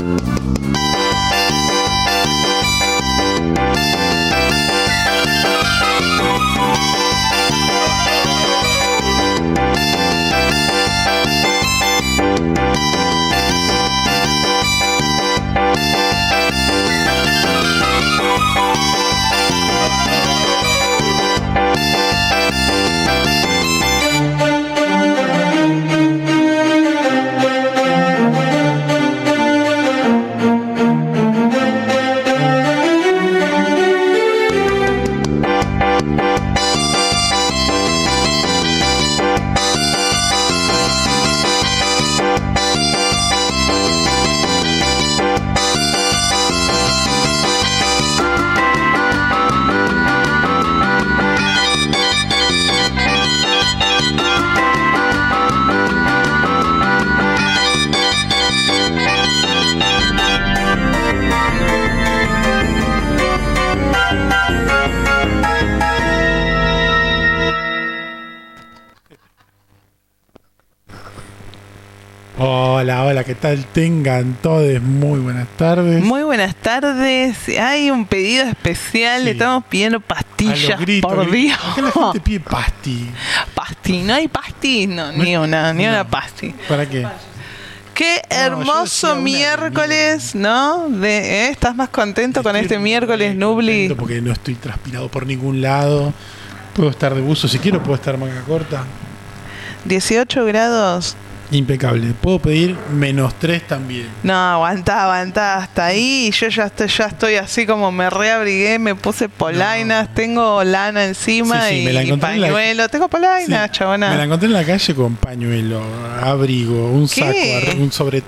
Hola, ¿qué tal? Tengan todos muy buenas tardes. Muy buenas tardes. Hay un pedido especial, sí. Le estamos pidiendo pastillas, por Dios. ¿Por qué la gente pide pasti? Pasti, ¿no hay pasti? No, ni una pasti. ¿Para qué? Qué hermoso miércoles, ¿no? ¿Estás más contento con este miércoles, Nubli? Porque no estoy transpirado por ningún lado. Puedo estar de buzo si quiero, puedo estar manga corta. 18 grados. Impecable. Puedo pedir -3 también. No, aguantá hasta ahí. Yo ya estoy así como me reabrigué, me puse polainas, tengo lana encima y pañuelo. Tengo polainas, sí, chabona. Me la encontré en la calle con pañuelo, abrigo, un saco, un sobre.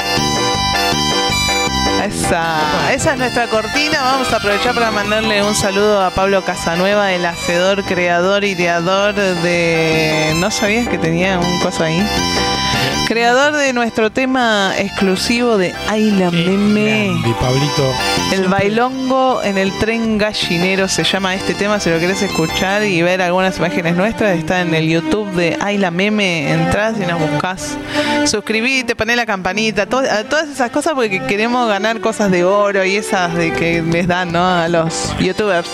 Esa es nuestra cortina. Vamos a aprovechar para mandarle un saludo a Pablo Casanueva, el hacedor, creador, ideador de... ¿No sabías que tenía un coso ahí? Creador de nuestro tema exclusivo de Ay la Meme. De Pablito. El bailongo en el tren gallinero se llama este tema. Si lo querés escuchar y ver algunas imágenes nuestras, está en el YouTube de Ay la Meme. Entrás y nos buscás. Suscribite, poné la campanita, todas esas cosas porque queremos ganar cosas de oro y esas de que les dan, ¿no? A los youtubers.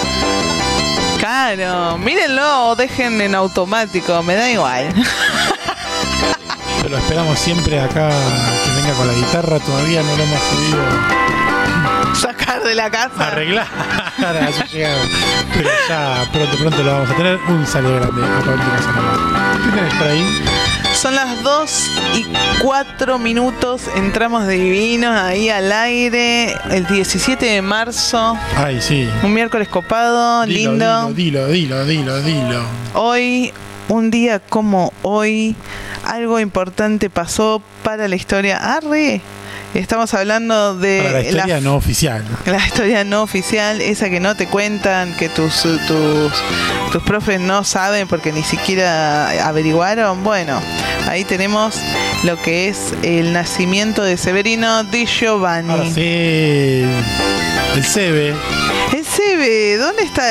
Claro, mírenlo o dejen en automático, me da igual. Lo esperamos siempre acá, que venga con la guitarra. Todavía no lo hemos podido sacar de la casa, arreglar a su llegada, pero ya pronto lo vamos a tener. Un saludo grande a Pablo Casanova. ¿Qué tenés por ahí? Son las 2:04. Entramos de divinos ahí al aire el 17 de marzo. Ay, sí. Un miércoles copado, lindo. Dilo. Hoy, un día como hoy, algo importante pasó para la historia. ¡Arre! Estamos hablando de para la historia no oficial. La historia no oficial, esa que no te cuentan, que tus profes no saben porque ni siquiera averiguaron. Bueno, ahí tenemos lo que es el nacimiento de Severino Di Giovanni. Ahora sí, el Sebe. El Sebe, ¿dónde está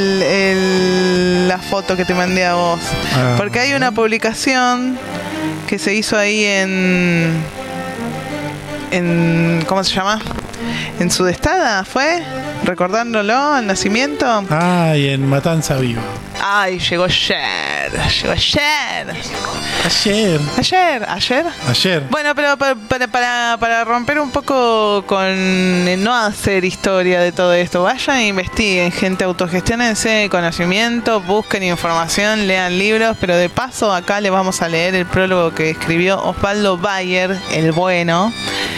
la foto que te mandé a vos? Porque hay una publicación que se hizo ahí en ¿cómo se llama? En Sudestada, ¿fue? Recordándolo, el nacimiento. Y en Matanza Viva. Ay, llegó ayer. Ayer. Bueno, pero para romper un poco con no hacer historia de todo esto, vayan e investiguen, gente, autogestionense conocimiento, busquen información, lean libros, pero de paso acá les vamos a leer el prólogo que escribió Osvaldo Bayer, el bueno,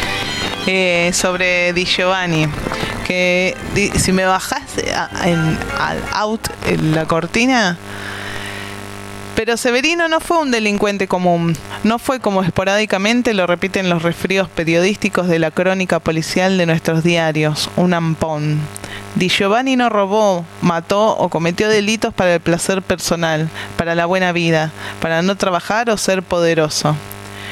sobre Di Giovanni. Que si me bajás al out en la cortina. Pero Severino no fue un delincuente común, no fue como esporádicamente lo repiten los resfríos periodísticos de la crónica policial de nuestros diarios, un ampón. Di Giovanni no robó, mató o cometió delitos para el placer personal, para la buena vida, para no trabajar o ser poderoso.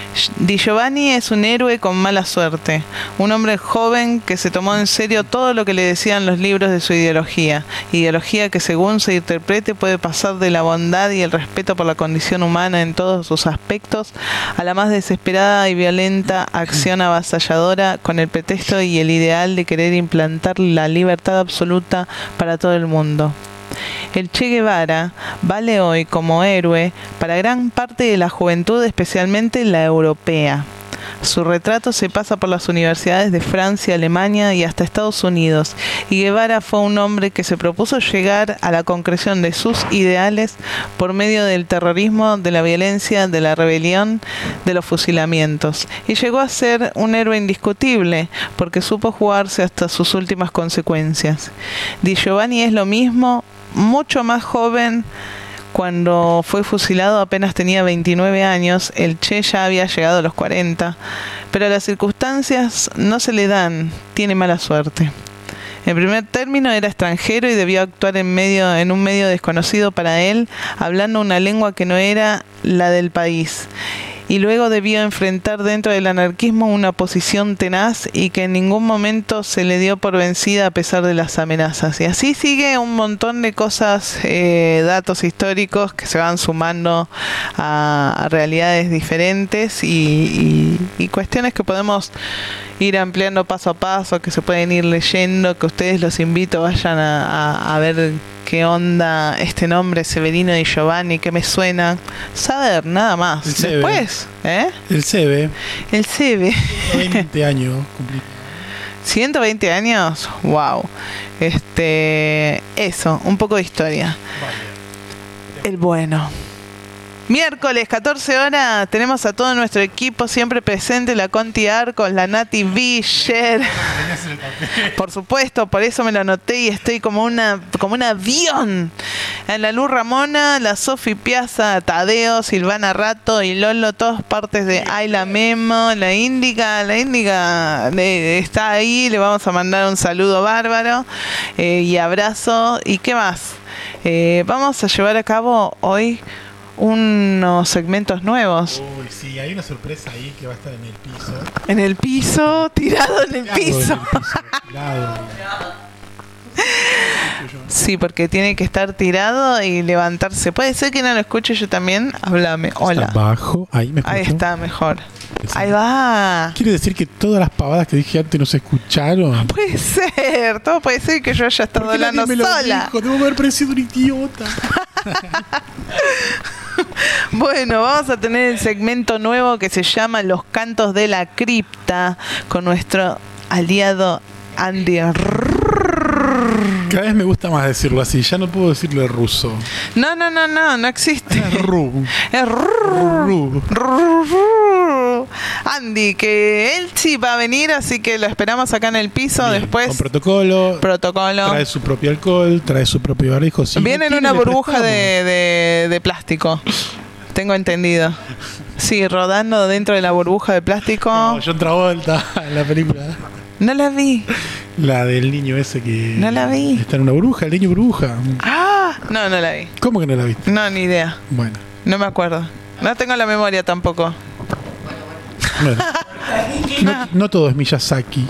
Di Giovanni es un héroe con mala suerte, un hombre joven que se tomó en serio todo lo que le decían los libros de su ideología que según se interprete puede pasar de la bondad y el respeto por la condición humana en todos sus aspectos a la más desesperada y violenta acción avasalladora con el pretexto y el ideal de querer implantar la libertad absoluta para todo el mundo. El Che Guevara vale hoy como héroe para gran parte de la juventud, especialmente la europea. Su retrato se pasa por las universidades de Francia, Alemania y hasta Estados Unidos, y Guevara fue un hombre que se propuso llegar a la concreción de sus ideales por medio del terrorismo, de la violencia, de la rebelión, de los fusilamientos, y llegó a ser un héroe indiscutible porque supo jugarse hasta sus últimas consecuencias. Di Giovanni es lo mismo, mucho más joven. Cuando fue fusilado apenas tenía 29 años, el Che ya había llegado a los 40, pero las circunstancias no se le dan, tiene mala suerte. En primer término era extranjero y debió actuar en un medio desconocido para él, hablando una lengua que no era la del país. Y luego debió enfrentar dentro del anarquismo una posición tenaz y que en ningún momento se le dio por vencida a pesar de las amenazas. Y así sigue un montón de cosas, datos históricos que se van sumando a realidades diferentes y cuestiones que podemos ir ampliando paso a paso, que se pueden ir leyendo, que ustedes los invito, vayan a ver qué onda este nombre, Severino Di Giovanni, qué me suena. Saber, nada más. Después, El CB. El CB. 20 años cumplí. 120 años, wow. Eso, un poco de historia. Vale. El bueno. Miércoles, 14 horas, tenemos a todo nuestro equipo siempre presente, la Conti Arcos, la Nati Vischer. Por supuesto, por eso me lo anoté y estoy como un avión. En la Luz Ramona, la Sofi Piazza, Tadeo, Silvana Rato y Lolo, todas partes de Ayla Memo, la Índica está ahí, le vamos a mandar un saludo bárbaro y abrazo. ¿Y qué más? Vamos a llevar a cabo hoy unos segmentos nuevos. Uy, sí, hay una sorpresa ahí que va a estar en el piso. En el piso, tirado en el piso. Sí, porque tiene que estar tirado y levantarse. Puede ser que no lo escuche yo también. Háblame. Hola. Está abajo. Ahí me escucho. Ahí está, mejor. Ahí va. ¿Quiere decir que todas las pavadas que dije antes no se escucharon? Puede ser. Todo puede ser que yo haya estado hablando sola. Debo haber parecido un idiota. Bueno, vamos a tener el segmento nuevo que se llama Los Cantos de la Cripta con nuestro aliado Andy. Cada vez me gusta más decirlo así, ya no puedo decirlo ruso. No existe. Es ru. Es ru. Andy, que él sí va a venir, así que lo esperamos acá en el piso. Bien, después. Con protocolo. Trae su propio alcohol, trae su propio barbijo. Si viene en una burbuja de plástico. Tengo entendido. Sí, rodando dentro de la burbuja de plástico. No, John Travolta en la película. No la vi. La del niño ese que... No la vi. Está en una burbuja, el niño burbuja. Ah, no la vi. ¿Cómo que no la viste? No, ni idea. Bueno. No me acuerdo. No tengo la memoria tampoco. Bueno. No todo es Miyazaki.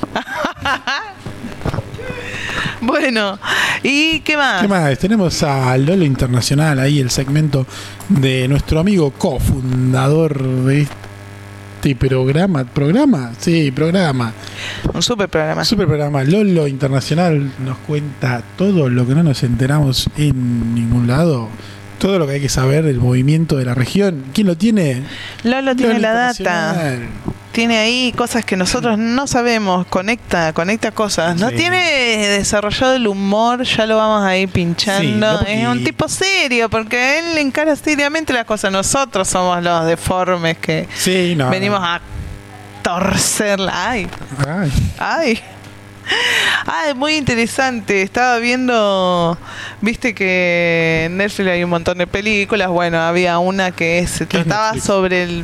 Bueno, ¿y qué más? ¿Qué más? Tenemos a Lolo Internacional ahí, el segmento de nuestro amigo cofundador de este programa. Sí, programa. Un super programa. Lolo Internacional nos cuenta todo lo que no nos enteramos en ningún lado. Todo lo que hay que saber del movimiento de la región. ¿Quién lo tiene? Lolo tiene la data. Tiene ahí cosas que nosotros no sabemos. Conecta cosas. No tiene desarrollado el humor, ya lo vamos a ir pinchando. Sí, es un tipo serio, porque él encara seriamente las cosas. Nosotros somos los deformes que venimos a torcerla. Ay. Ah, es muy interesante. Estaba viendo, viste que en Netflix hay un montón de películas. Bueno, había una que se trataba sobre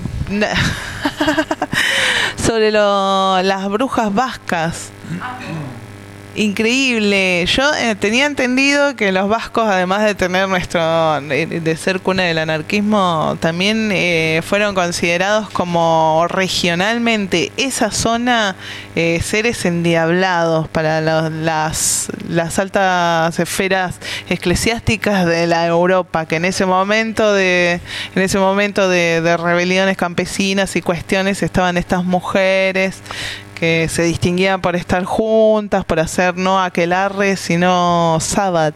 las brujas vascas. Increíble. Yo tenía entendido que los vascos, además de tener de ser cuna del anarquismo, también fueron considerados como regionalmente esa zona seres endiablados para las altas esferas eclesiásticas de la Europa, que en ese momento de rebeliones campesinas y cuestiones estaban estas mujeres que se distinguían por estar juntas, por hacer no aquelarre, sino sabbat.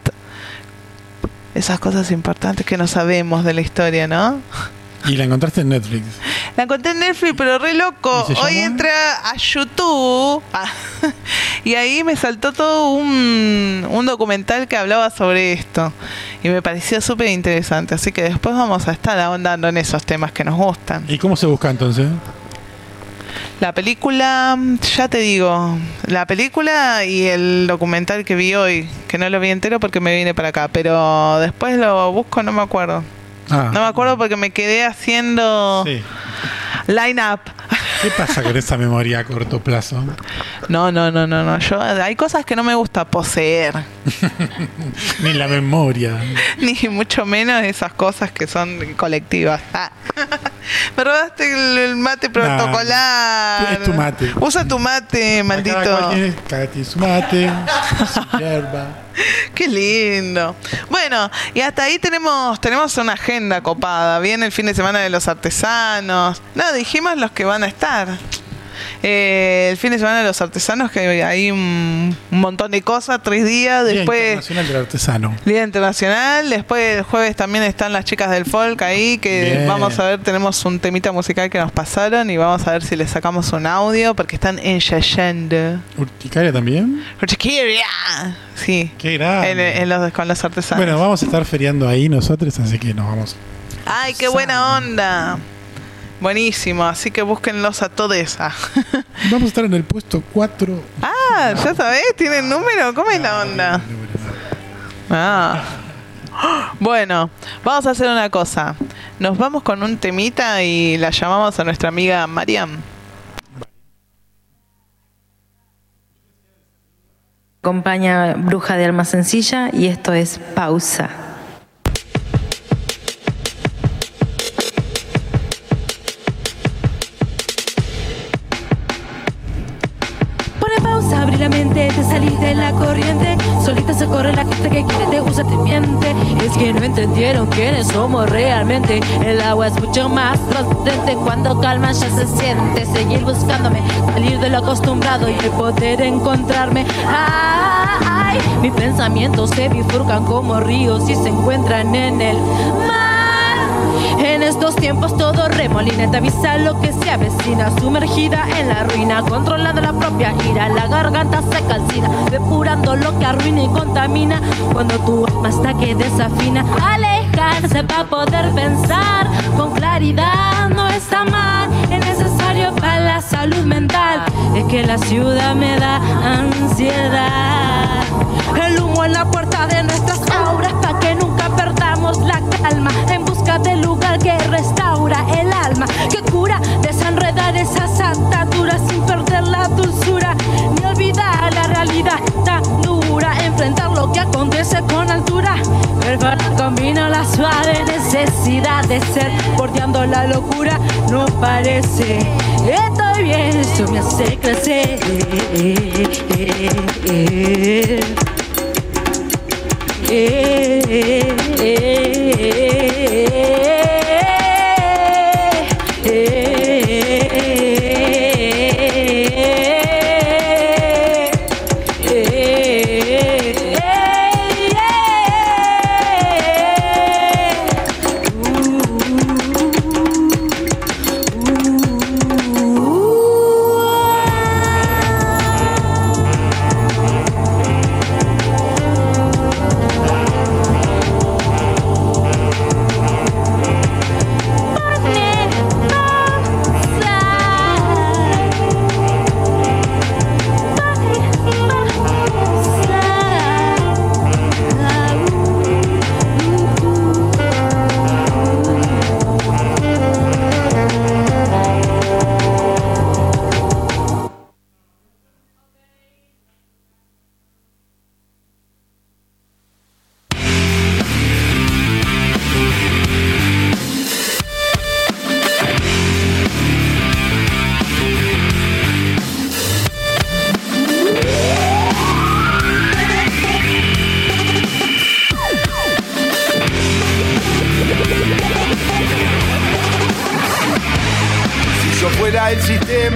Esas cosas importantes que no sabemos de la historia, ¿no? Y la encontraste en Netflix. La encontré en Netflix, pero re loco. Hoy entré a YouTube y ahí me saltó todo un documental que hablaba sobre esto. Y me pareció súper interesante. Así que después vamos a estar ahondando en esos temas que nos gustan. ¿Y cómo se busca entonces? La película, ya te digo, la película y el documental que vi hoy, que no lo vi entero porque me vine para acá, pero después lo busco, no me acuerdo. No me acuerdo porque me quedé haciendo line-up. ¿Qué pasa con esa memoria a corto plazo? No. Hay cosas que no me gusta poseer. Ni la memoria. Ni mucho menos esas cosas que son colectivas. Me robaste el mate protocolar. Es tu mate. Usa tu mate, maldito. Cada tiene su mate, su hierba. Qué lindo. Bueno, y hasta ahí tenemos una agenda copada. Viene el fin de semana de los artesanos. No, dijimos los que van a estar. El fin de semana de los artesanos, que hay un montón de cosas, 3 días. Después, Día Internacional del Artesano. Día Internacional. Después el jueves también están las chicas del folk ahí, que bien. Vamos a ver, tenemos un temita musical que nos pasaron y vamos a ver si les sacamos un audio, porque están ensayando. ¿Urticaria también? ¡Urticaria! Sí. ¡Qué grande! Con los artesanos. Bueno, vamos a estar feriando ahí nosotros, así que nos vamos. ¡Ay, qué buena onda! Buenísimo, así que búsquenlos a todos. Vamos a estar en el puesto 4. ¿Ya sabés? ¿Tienen número? ¿Cómo es la onda? Bueno, vamos a hacer una cosa. Nos vamos con un temita y la llamamos a nuestra amiga Mariam. Acompaña Bruja de Alma Sencilla y esto es Pausa. Abrir la mente, te salís de la corriente. Solita se corre la gente que quiere, te usa, te miente. Es que no entendieron quiénes somos realmente. El agua es mucho más transparente cuando calma ya se siente. Seguir buscándome, salir de lo acostumbrado y el poder encontrarme. Ay, mis pensamientos se bifurcan como ríos y se encuentran en el mar. En estos tiempos todo remolina, te avisa lo que se avecina, sumergida en la ruina, controlando la propia ira, la garganta se calcina, depurando lo que arruina y contamina, cuando tu alma está que desafina, alejarse para poder pensar con claridad, no está mal, es necesario para la salud mental, es que la ciudad me da ansiedad, el humo en la puerta de nuestras auras, para que nunca perdamos la calma, en busca del lugar que restaura el alma, que cura, desenredar esas ataduras sin perder la dulzura, ni olvidar la realidad tan dura, enfrentar lo que acontece con altura, perfecto combina la suave necesidad de ser, bordeando la locura, no parece, estoy bien, eso me hace crecer.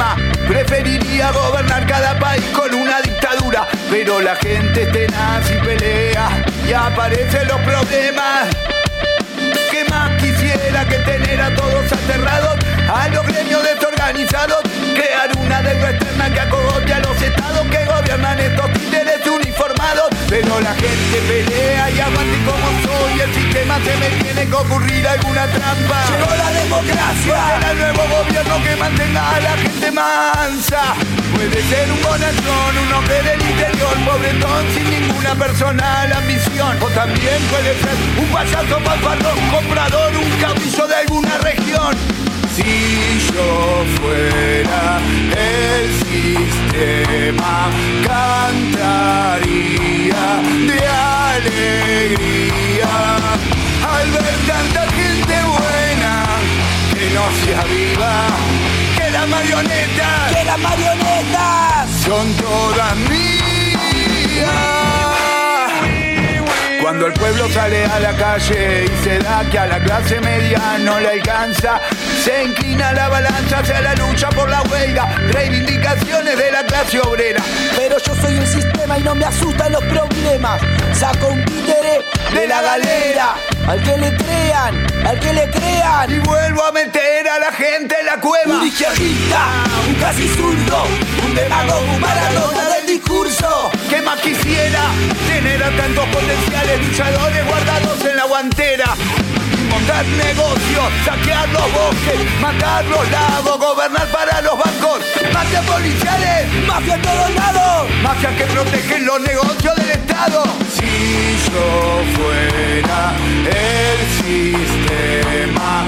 sistema. Preferiría gobernar cada país con una dictadura, pero la gente es tenaz y pelea y aparecen los problemas. ¿Qué más quisiera que tener a todos aterrados, a los gremios desorganizados? Crear una deuda externa que acogote a los estados que gobiernan estos títeres uniformados. Pero la gente pelea y aguante como soy. El sistema se me tiene que ocurrir alguna trampa. Llegó la democracia. Será el nuevo gobierno que mantenga a la gente mansa. Puede ser un bonachón, un hombre del interior, pobretón sin ninguna personal ambición. O también puede ser un payaso fanfarrón, comprador, un caudillo de alguna región. Si yo fuera el sistema, cantaría de alegría al ver tanta gente buena que no se aviva, que las marionetas son todas mías. Cuando el pueblo sale a la calle y se da que a la clase media no le alcanza, se inclina la balanza hacia la lucha por la huelga, reivindicaciones de la clase obrera. Pero yo soy el sistema y no me asustan los problemas. Saco un títere de la galera, al que le crean, y vuelvo a meter a la gente en la cueva. Un izquierdista, un casi zurdo, un demagogo, un Maradona del discurso. ¿Qué más quisiera? Tener a tantos potenciales luchadores guardados en la guantera. Montar negocios, saquear los bosques, matar los lagos, gobernar para los bancos. Mafias policiales, mafia en todos lados, mafias que protegen los negocios del Estado. Si yo fuera el sistema,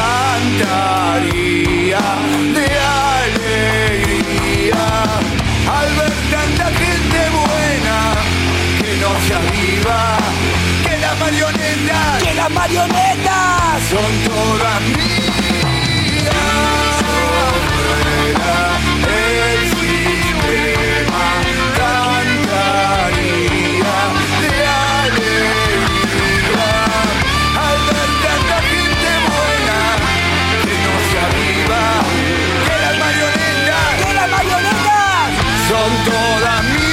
cantaría de alegría al ver tanta gente buena que no se aviva, que las marionetas son todas mías. Fuera el sistema, cantaría de alegría al ver tanta gente buena que no se aviva, que las marionetas son todas mías.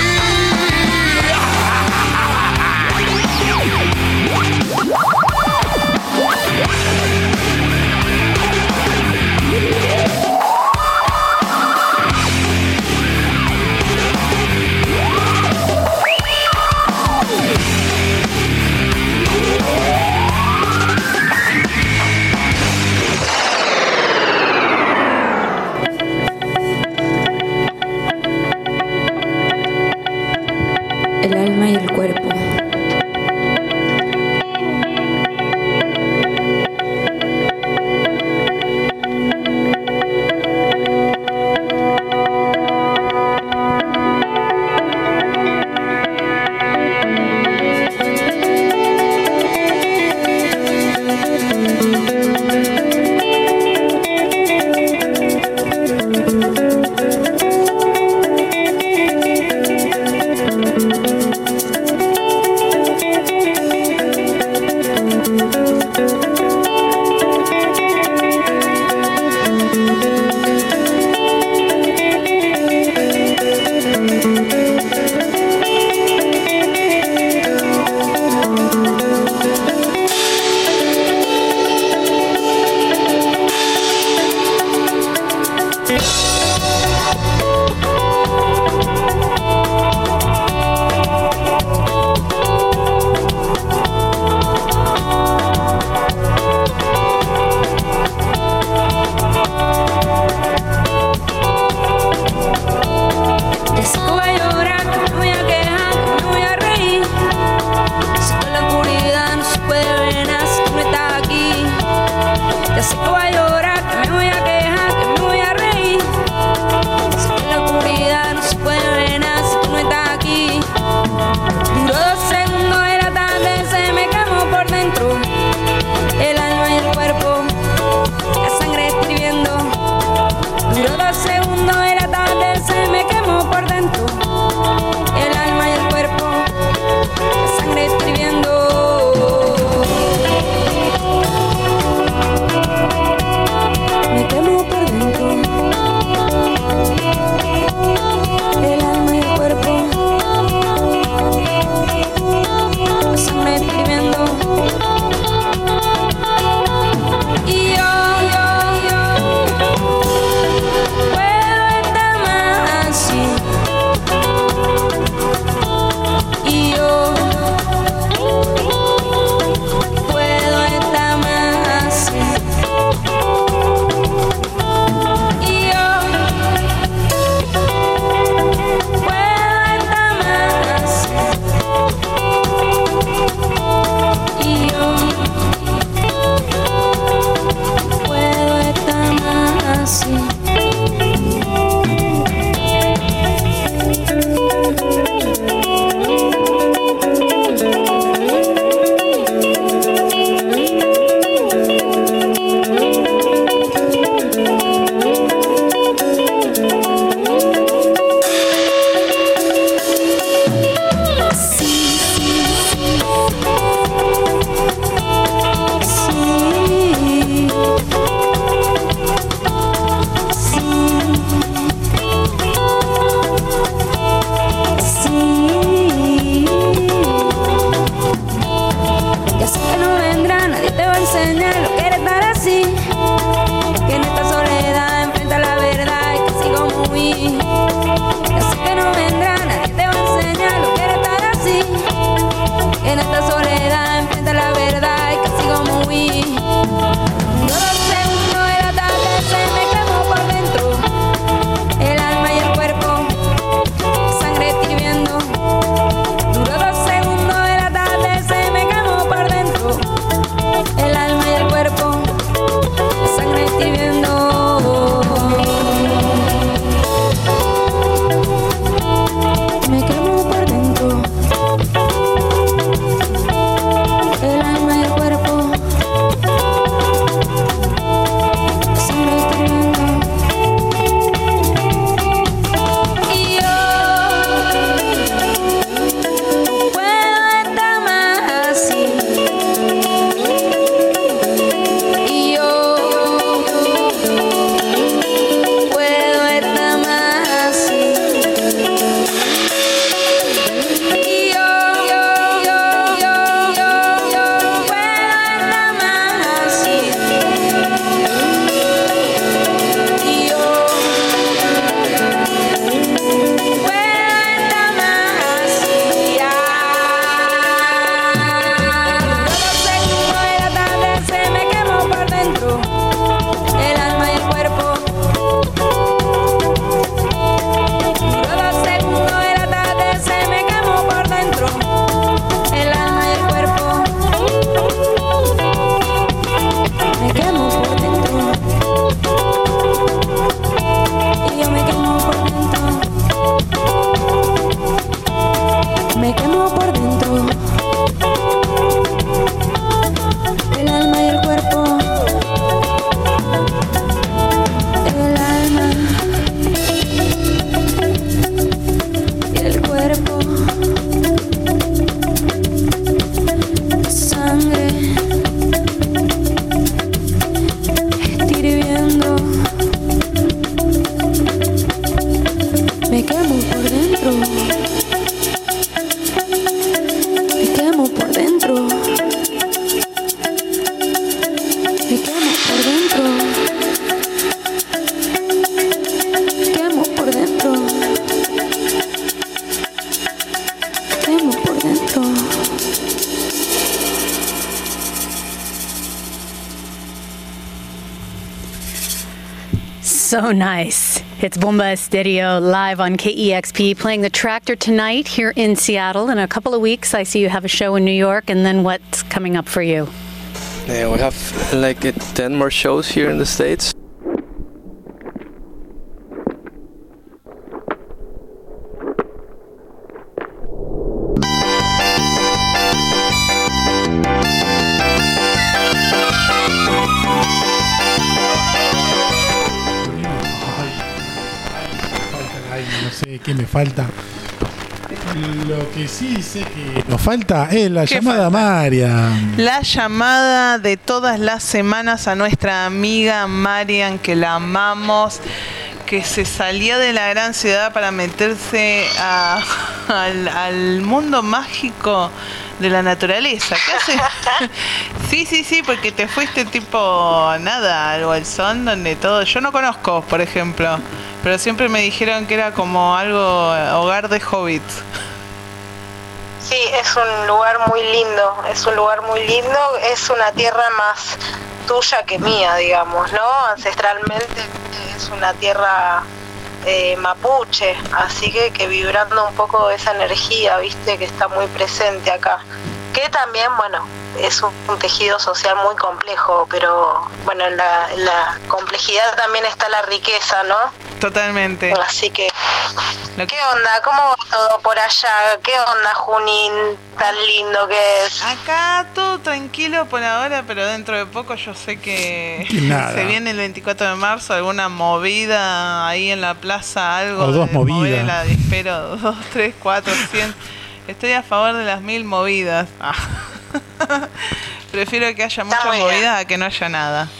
dentro. Me quemo por dentro. Me quemo por dentro. Me quemo por dentro. Me quemo por dentro. So nice. It's Bomba Estéreo live on KEXP playing The Tractor tonight here in Seattle. In a couple of weeks, I see you have a show in New York. And then what's coming up for you? Yeah, we have like 10 more shows here in the States. No sé qué me falta. Lo que sí sé que nos falta es la llamada falta? Marian. La llamada de todas las semanas a nuestra amiga Marian, que la amamos, que se salió de la gran ciudad para meterse al mundo mágico de la naturaleza. ¿Qué hace? Sí, porque te fuiste tipo nada, al Bolsón, donde todo... Yo no conozco, por ejemplo, pero siempre me dijeron que era como algo hogar de hobbits. Sí, es un lugar muy lindo, es una tierra más tuya que mía, digamos, ¿no? Ancestralmente es una tierra mapuche, así que vibrando un poco esa energía, viste, que está muy presente acá, que también, bueno, es un tejido social muy complejo, pero bueno, en la complejidad también está la riqueza, ¿no? Totalmente. Así que, ¿qué onda? ¿Cómo va todo por allá? ¿Qué onda, Junín? Tan lindo que es. Acá todo tranquilo por ahora, pero dentro de poco yo sé que se viene el 24 de marzo alguna movida ahí en la plaza, algo o dos de movidas. mover el avispero, 2, 3, 4, 100. Estoy a favor de las 1000 movidas. Prefiero que haya muchas movidas a que no haya nada.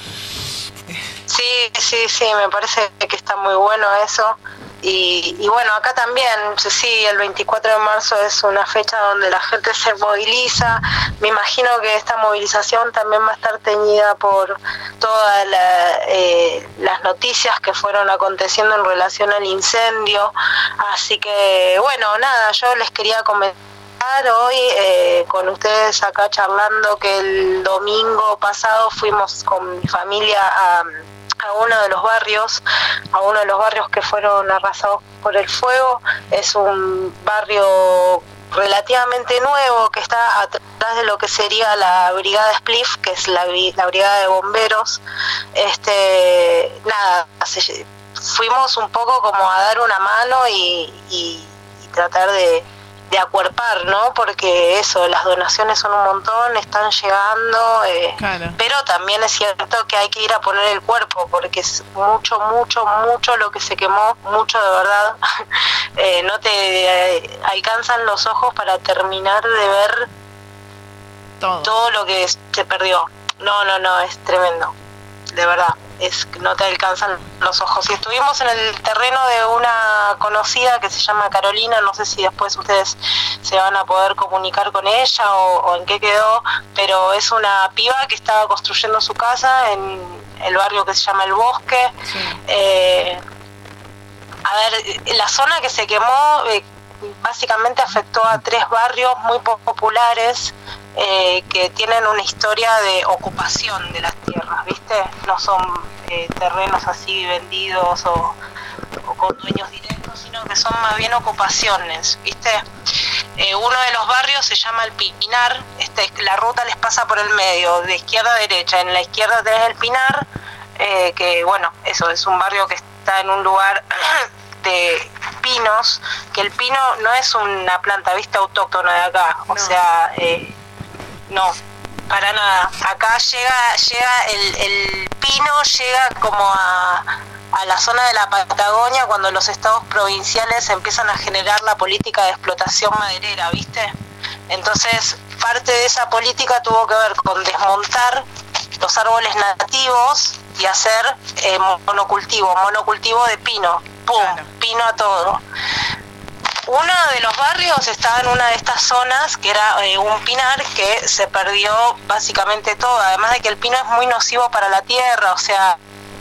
Sí, me parece que está muy bueno eso. Y bueno, acá también, sí, el 24 de marzo es una fecha donde la gente se moviliza. Me imagino que esta movilización también va a estar teñida por todas las noticias que fueron aconteciendo en relación al incendio. Así que, bueno, nada, yo les quería comentar hoy con ustedes acá charlando que el domingo pasado fuimos con mi familia a uno de los barrios que fueron arrasados por el fuego. Es un barrio relativamente nuevo que está atrás de lo que sería la brigada Spliff, que es la brigada de bomberos. Fuimos un poco como a dar una mano y tratar de acuerpar, ¿no? Porque eso, las donaciones son un montón, están llegando, claro. Pero también es cierto que hay que ir a poner el cuerpo, porque es mucho lo que se quemó, mucho de verdad. No te alcanzan los ojos para terminar de ver todo lo que se perdió. No, es tremendo, de verdad. No te alcanzan los ojos. Y estuvimos en el terreno de una conocida que se llama Carolina, no sé si después ustedes se van a poder comunicar con ella o en qué quedó, pero es una piba que estaba construyendo su casa en el barrio que se llama El Bosque. Sí. La zona que se quemó básicamente afectó a 3 barrios muy populares que tienen una historia de ocupación de las tierras, ¿viste? No son terrenos así vendidos o con dueños directos, sino que son más bien ocupaciones, ¿viste? Uno de los barrios se llama El Pinar. La ruta les pasa por el medio, de izquierda a derecha. En la izquierda tenés El Pinar, que bueno, eso es un barrio que está en un lugar de pinos, que el pino no es una planta, viste, autóctona de acá, no. O sea, no, para nada. Acá llega el pino llega como a la zona de la Patagonia cuando los estados provinciales empiezan a generar la política de explotación maderera, viste. Entonces, parte de esa política tuvo que ver con desmontar los árboles nativos y hacer monocultivo de pino. ¡Pum! Claro. Pino a todo. Uno barrios estaba en una de estas zonas que era un pinar que se perdió básicamente todo, además de que el pino es muy nocivo para la tierra, o sea...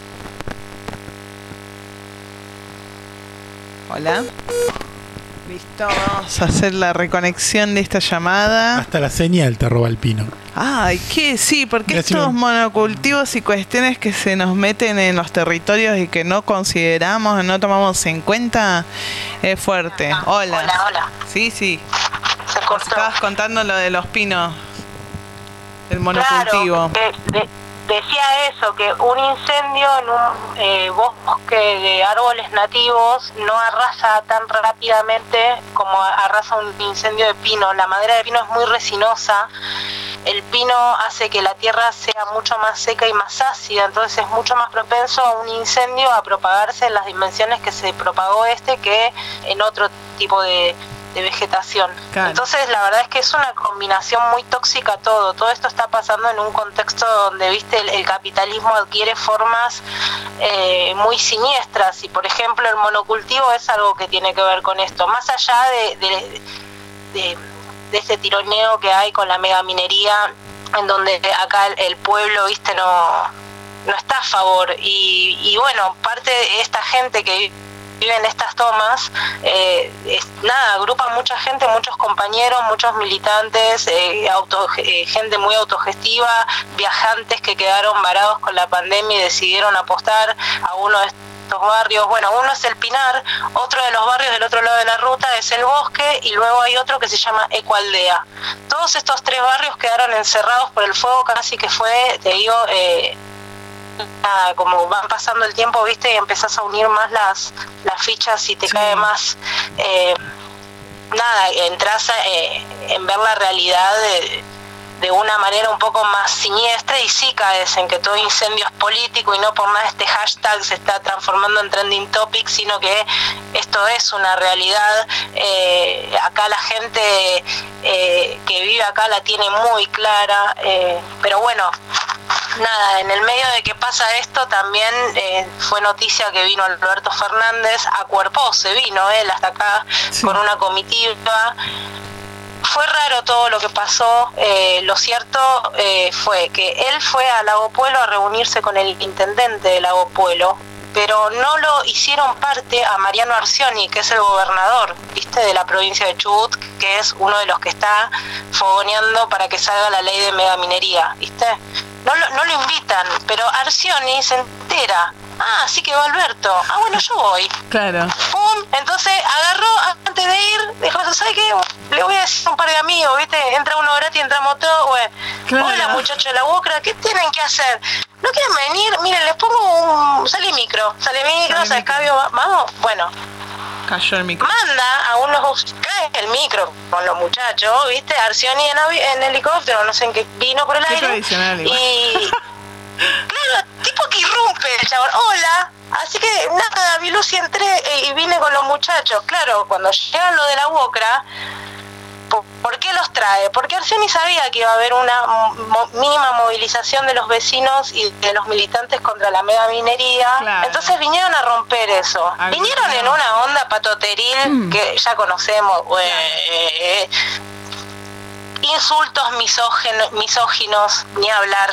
Hola. Listo, vamos a hacer la reconexión de esta llamada. Hasta la señal te roba el pino. Ay, ¿qué? Sí, porque Gracias. estos monocultivos y cuestiones que se nos meten en los territorios y que no consideramos, no tomamos en cuenta, es fuerte. Hola. Hola. Sí. Se Nos cortó. estabas contando lo de los pinos, el monocultivo. Claro, decía eso, que un incendio en un bosque de árboles nativos no arrasa tan rápidamente como arrasa un incendio de pino. La madera de pino es muy resinosa, el pino hace que la tierra sea mucho más seca y más ácida, entonces es mucho más propenso a un incendio a propagarse en las dimensiones que se propagó que en otro tipo de vegetación. Claro. Entonces la verdad es que es una combinación muy tóxica todo esto está pasando en un contexto donde el capitalismo adquiere formas muy siniestras y por ejemplo el monocultivo es algo que tiene que ver con esto, más allá de este tironeo que hay con la megaminería, en donde acá el pueblo no está a favor y bueno, parte de esta gente que vive en estas tomas, agrupa mucha gente, muchos compañeros, muchos militantes, gente muy autogestiva, viajantes que quedaron varados con la pandemia y decidieron apostar a uno de estos barrios. Bueno, uno es el Pinar, otro de los barrios del otro lado de la ruta es el Bosque y luego hay otro que se llama Ecoaldea. Todos estos 3 barrios quedaron encerrados por el fuego, casi que fue, te digo, como van pasando el tiempo, viste, y empezás a unir más las fichas y te cae más entras en ver la realidad de una manera un poco más siniestra y sí caes en que todo incendio es político y no por nada este hashtag se está transformando en trending topic, sino que esto es una realidad. Acá la gente que vive acá la tiene muy clara, pero bueno, nada, en el medio de que pasa esto también fue noticia que vino Alberto Fernández, a cuerpo se vino él hasta acá con una comitiva. Fue raro todo lo que pasó, lo cierto fue que él fue a Lago Puelo a reunirse con el intendente de Lago Puelo, pero no lo hicieron parte a Mariano Arcioni, que es el gobernador, viste, de la provincia de Chubut, que es uno de los que está fogoneando para que salga la ley de megaminería, viste. No lo invitan, pero Arcioni se entera. Ah, sí que va Alberto. Ah, bueno, yo voy. Claro. ¡Pum! Entonces agarró, antes de ir, dijo, ¿sabes qué? Le voy a decir a un par de amigos, ¿viste? Entra uno gratis, entramos todos, güey. Claro. Hola, muchachos de la UCRA, ¿qué tienen que hacer? ¿No quieren venir? Miren, les pongo sale micro, se escabio, vamos. Bueno. Cayó el micro. Manda a unos, cae el micro con los muchachos, ¿viste? Arcioni en helicóptero, no sé en qué, vino por el Qué aire. Tradicional, Y claro, tipo que irrumpe el chabón, hola. Así que nada, vi luz y entré y vine con los muchachos. Claro, cuando llegaron lo de la UOCRA, ¿por qué los trae? Porque Arcioni sabía que iba a haber una mínima movilización de los vecinos y de los militantes contra la megaminería. Claro. Entonces vinieron a romper eso. Vinieron en una onda patoteril que ya conocemos. Insultos misóginos, ni hablar.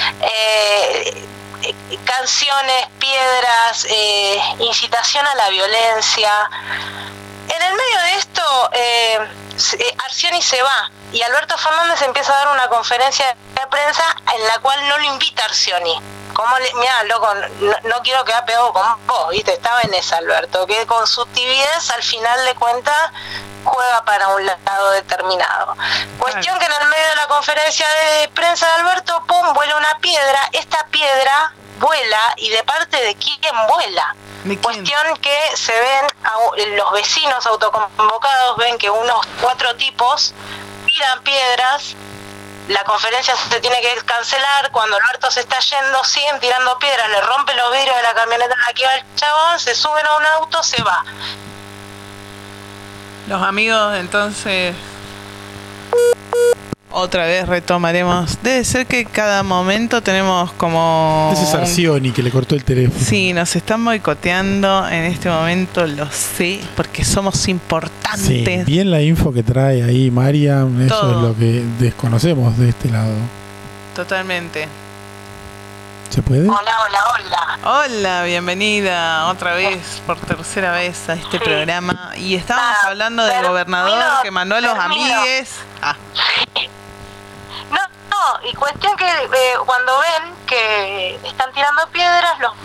Canciones, piedras, incitación a la violencia. En el medio de esto, Arcioni se va y Alberto Fernández empieza a dar una conferencia de prensa en la cual no lo invita a Arcioni. Mirá, loco, no quiero quedar pegado con vos, ¿viste? Estaba en esa Alberto, que con su tibieza al final de cuentas juega para un lado determinado. Cuestión que en el medio de la conferencia de prensa de Alberto, pum, vuela una piedra. Esta piedra vuela, y de parte de quién vuela. Cuestión que se ven los vecinos autoconvocados, ven que unos 4 tipos tiran piedras. La conferencia se tiene que cancelar. Cuando Alberto se está yendo, siguen tirando piedras, le rompen los vidrios de la camioneta, aquí va el chabón, se suben a un auto, se va. Los amigos entonces Otra vez retomaremos. Debe ser que cada momento tenemos como... Ese es Arcioni que le cortó el teléfono. Sí, nos están boicoteando en este momento, lo sé, porque somos importantes. Sí, bien la info que trae ahí Mariam, eso Todo. es lo que desconocemos de este lado. Totalmente. ¿Se puede? Hola, hola, hola. Hola, bienvenida otra vez, por tercera vez a este programa. Y estábamos hablando del gobernador que mandó a los amigues. No, y cuestión que cuando ven que están tirando piedras, los...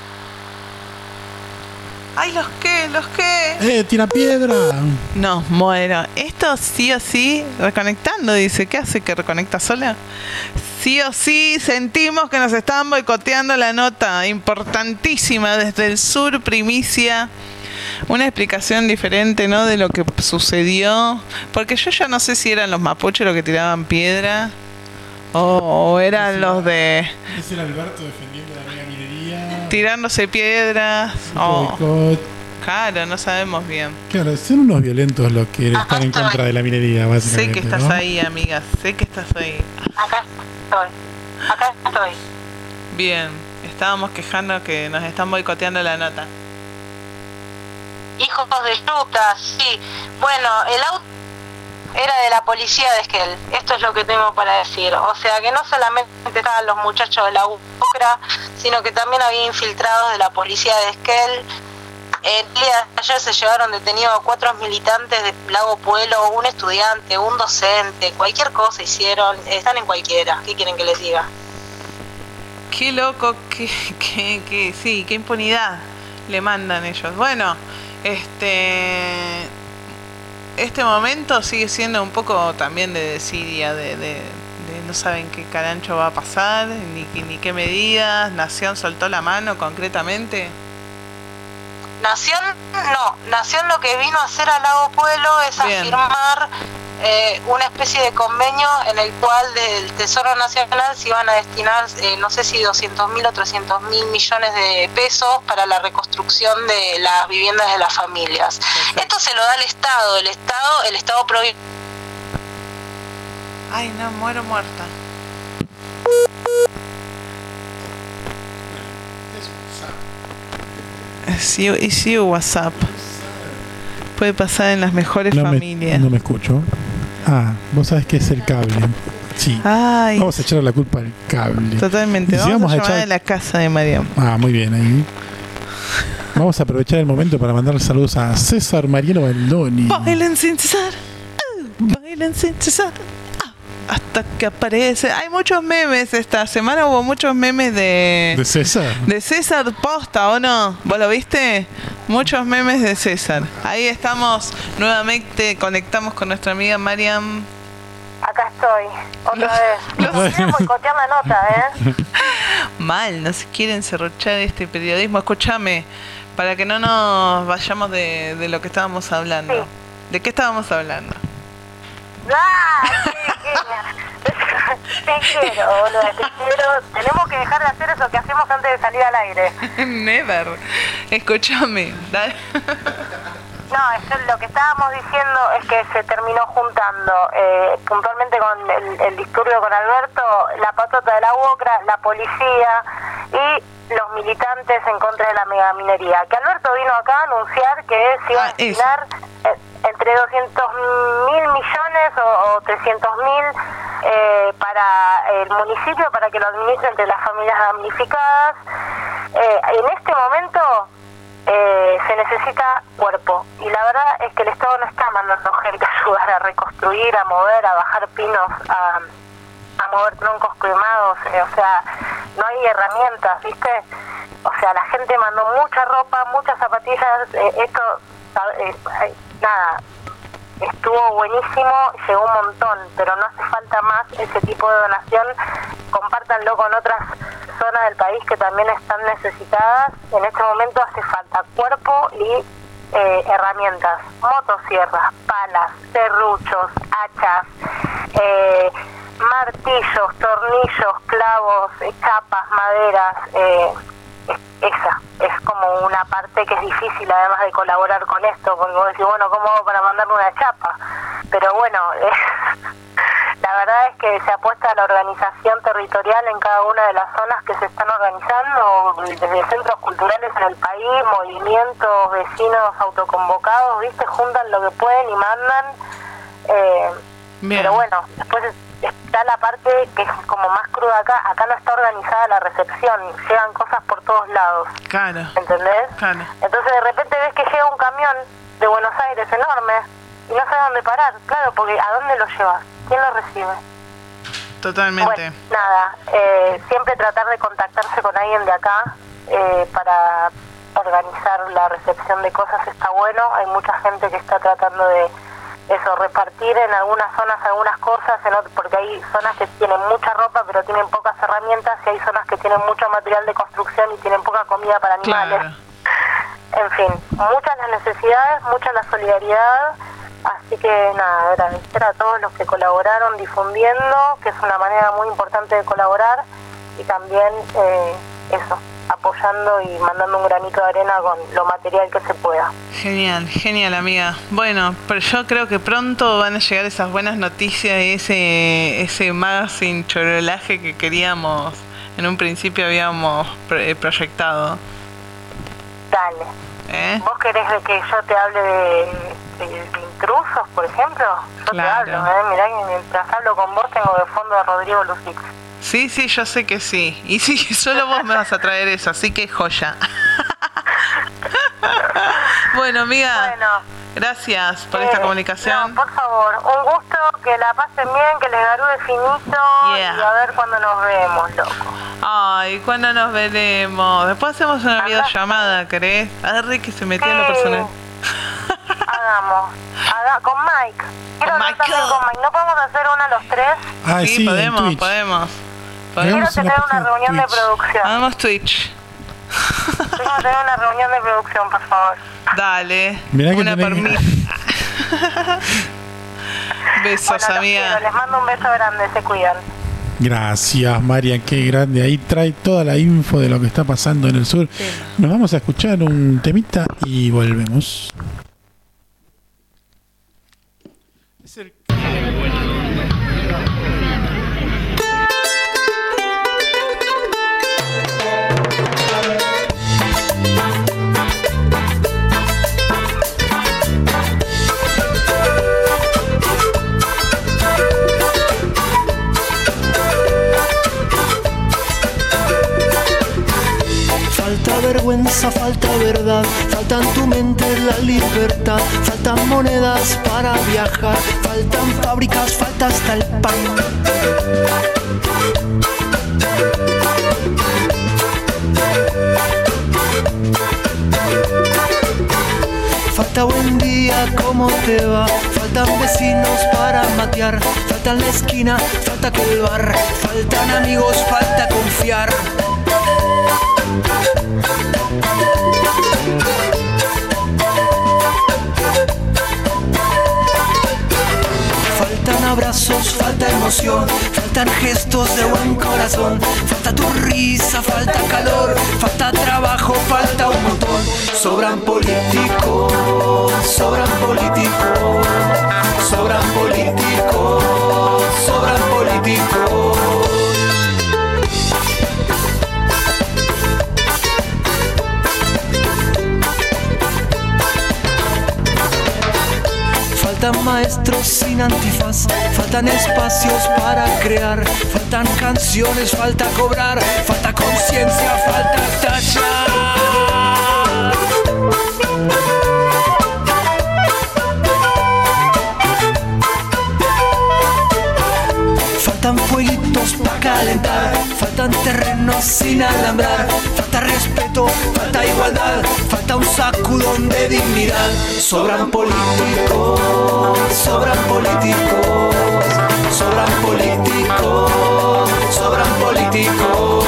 Ay, ¿los qué? Tira piedra. No, bueno, esto sí o sí, reconectando, dice, ¿qué hace que reconecta sola? Sí o sí sentimos que nos están boicoteando la nota, importantísima, desde el sur, primicia, una explicación diferente, ¿no?, de lo que sucedió, porque yo ya no sé si eran los mapuches los que tiraban piedra, o eran los de... Es el Alberto defendiendo la mega minería. Tirándose piedras, Boicot. Claro, no sabemos bien. Claro, son unos violentos los que están en contra de la minería, básicamente. Sé que estás ¿no? ahí, amiga, sé que estás ahí. Acá estoy. Bien, estábamos quejando que nos están boicoteando la nota. Hijos de yuta, sí. Bueno, el auto era de la policía de Esquel. Esto es lo que tengo para decir. O sea que no solamente estaban los muchachos de la UCRA, sino que también había infiltrados de la policía de Esquel. El día de ayer se llevaron detenidos a 4 militantes de Lago Pueblo, un estudiante, un docente, cualquier cosa hicieron. Están en cualquiera. ¿Qué quieren que les diga? Qué loco, sí, qué impunidad le mandan ellos. Bueno, este momento sigue siendo un poco también de desidia, de no saben qué carancho va a pasar, ni qué medidas. Nación soltó la mano concretamente. Nación lo que vino a hacer a Lago Pueblo es Bien. a firmar una especie de convenio en el cual del Tesoro Nacional se iban a destinar, no sé si 200.000 o 300.000 millones de pesos para la reconstrucción de las viviendas de las familias. Perfecto. Esto se lo da el Estado proviene. Ay, no, muero muerta. Sí, WhatsApp. Puede pasar en las mejores familias. No me escucho. Ah, vos sabés que es el cable. Sí. Ay, Vamos a echarle la culpa al cable. totalmente. Y si Vamos a echar- llamar a la casa de Mariam. Ah, muy bien ahí. Vamos a aprovechar el momento para mandar saludos a César Mariano Baldoni. Bailen sin cesar. Bailen sin cesar. Hasta que aparece. Hay muchos memes esta semana. Hubo muchos memes ¿De César? de César posta, ¿o no? ¿Vos lo viste? Muchos memes de César. Ahí estamos. Nuevamente conectamos con nuestra amiga Mariam. Acá estoy, otra vez. Los- Quieren boicotear la nota, Mal, no se quieren serruchar este periodismo. Escúchame, para que no nos vayamos de lo que estábamos hablando. Sí. ¿De qué estábamos hablando? Te quiero, boludo, te quiero. Tenemos que dejar de hacer eso que hacemos antes de salir al aire. Never. Escúchame. Dale. No, lo que estábamos diciendo es que se terminó juntando puntualmente con el disturbio con Alberto, la patota de la UCRA, la policía y los militantes en contra de la megaminería. Que Alberto vino acá a anunciar que se iba a destinar entre 200.000 millones o 300.000 para el municipio para que lo administre entre las familias damnificadas. En este momento se necesita cuerpo y la verdad es que el Estado no está mandando gente a ayudar a reconstruir, a mover, a bajar pinos, a mover troncos quemados, o sea, no hay herramientas, ¿viste? O sea, la gente mandó mucha ropa, muchas zapatillas, nada, estuvo buenísimo, llegó un montón, pero no hace falta más ese tipo de donación. Compártanlo con otras zonas del país que también están necesitadas. En este momento hace falta cuerpo y herramientas, motosierras, palas, serruchos, hachas, martillos, tornillos, clavos, chapas, maderas. Esa es como una parte que es difícil además de colaborar con esto, porque vos decís, bueno, ¿cómo hago para mandarme una chapa? Pero bueno, la verdad que se apuesta a la organización territorial en cada una de las zonas que se están organizando, desde centros culturales en el país, movimientos, vecinos autoconvocados, ¿viste? Juntan lo que pueden y mandan. Pero bueno, después está la parte que es como más cruda acá. Acá no está organizada la recepción, llegan cosas por todos lados. Claro. ¿Entendés? Claro. Entonces de repente ves que llega un camión de Buenos Aires enorme y no sabes dónde parar. Claro, porque ¿a dónde lo llevas? ¿Quién lo recibe? Totalmente. Bueno, nada, siempre tratar de contactarse con alguien de acá para organizar la recepción de cosas está bueno. Hay mucha gente que está tratando de eso, repartir en algunas zonas algunas cosas, porque hay zonas que tienen mucha ropa pero tienen pocas herramientas, y hay zonas que tienen mucho material de construcción y tienen poca comida para animales. Claro. En fin, muchas las necesidades, mucha la solidaridad, así que nada, agradecer a todos los que colaboraron difundiendo, que es una manera muy importante de colaborar, y también eso, apoyando y mandando un granito de arena con lo material que se pueda. Genial, genial, amiga. Bueno, pero yo creo que pronto van a llegar esas buenas noticias y ese magazine chorolaje que queríamos, en un principio habíamos proyectado. Dale. ¿Vos querés de que yo te hable de intrusos, por ejemplo? Yo claro. te hablo, mirá que mientras hablo con vos tengo de fondo a Rodrigo Lucix. Sí, yo sé que sí. Y sí, solo vos me vas a traer eso, así que joya. Bueno, amiga, gracias por esta comunicación. No, por favor, un gusto, que la pasen bien, que les garude finito, y a ver cuándo nos vemos, loco. Ay, ¿cuándo nos veremos? Después hacemos una videollamada, ¿querés? Arre que se metió en lo personal. Hagamos. Con Mike. Quiero hablar también con Mike. ¿No podemos hacer una los tres? Ah, sí, podemos. Quiero tener una reunión de producción. Hagamos Twitch. Quiero tener una reunión de producción, por favor. Dale. Mirá que una por mí. Besos, amiga. Les mando un beso grande, se cuidan. Gracias, Marian, qué grande. Ahí trae toda la info de lo que está pasando en el sur. Sí. Nos vamos a escuchar un temita y volvemos. Falta vergüenza, falta verdad, falta en tu mente la libertad, faltan monedas para viajar, faltan fábricas, falta hasta el pan. Falta buen día, ¿cómo te va? Faltan vecinos para matear, falta en la esquina, falta que el bar, faltan amigos, falta confiar. Faltan abrazos, falta emoción, faltan gestos de buen corazón, falta tu risa, falta calor, falta trabajo, falta un montón. Sobran políticos, sobran políticos, sobran políticos, sobran políticos. Faltan maestros sin antifaz, faltan espacios para crear, faltan canciones, falta cobrar, falta conciencia, falta tallar. Faltan fueguitos para calentar, faltan terrenos sin alambrar, falta respeto, falta igualdad, falta un sacudón de dignidad. Sobran políticos, sobran políticos, sobran políticos, sobran políticos.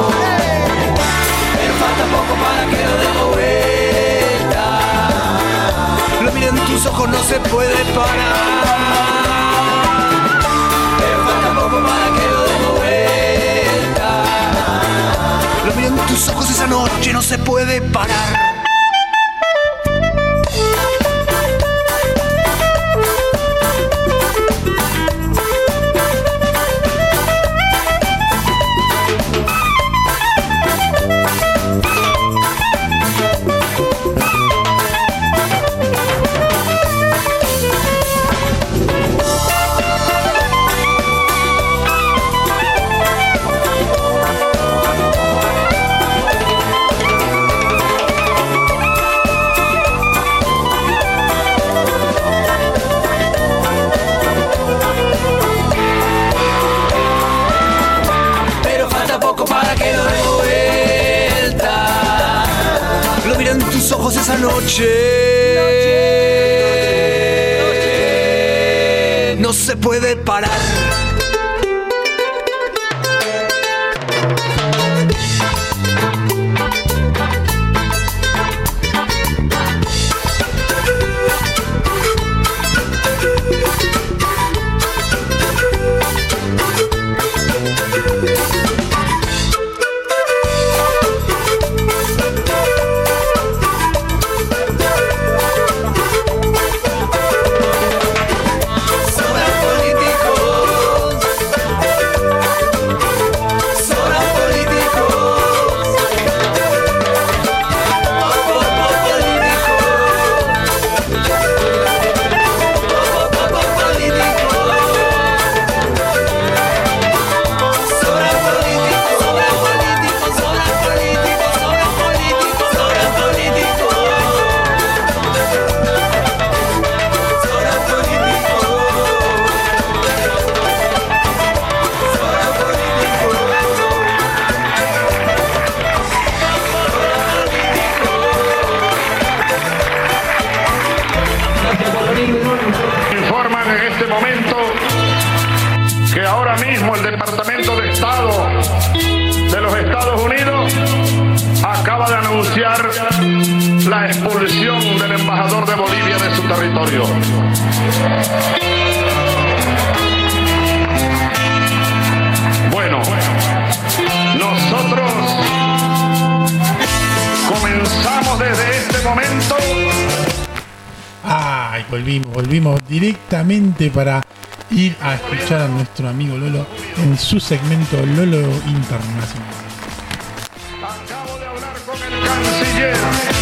Pero falta poco para que lo demos vuelta. Lo miren en tus ojos, no se puede parar. Para que lo demos vuelta. Lo miro en tus ojos, esa noche no se puede parar. noche no se puede parar. La expulsión del embajador de Bolivia de su territorio. Bueno, nosotros comenzamos desde este momento. Ay, volvimos directamente para ir a escuchar a nuestro amigo Lolo en su segmento Lolo Internacional. Acabo de hablar con el canciller.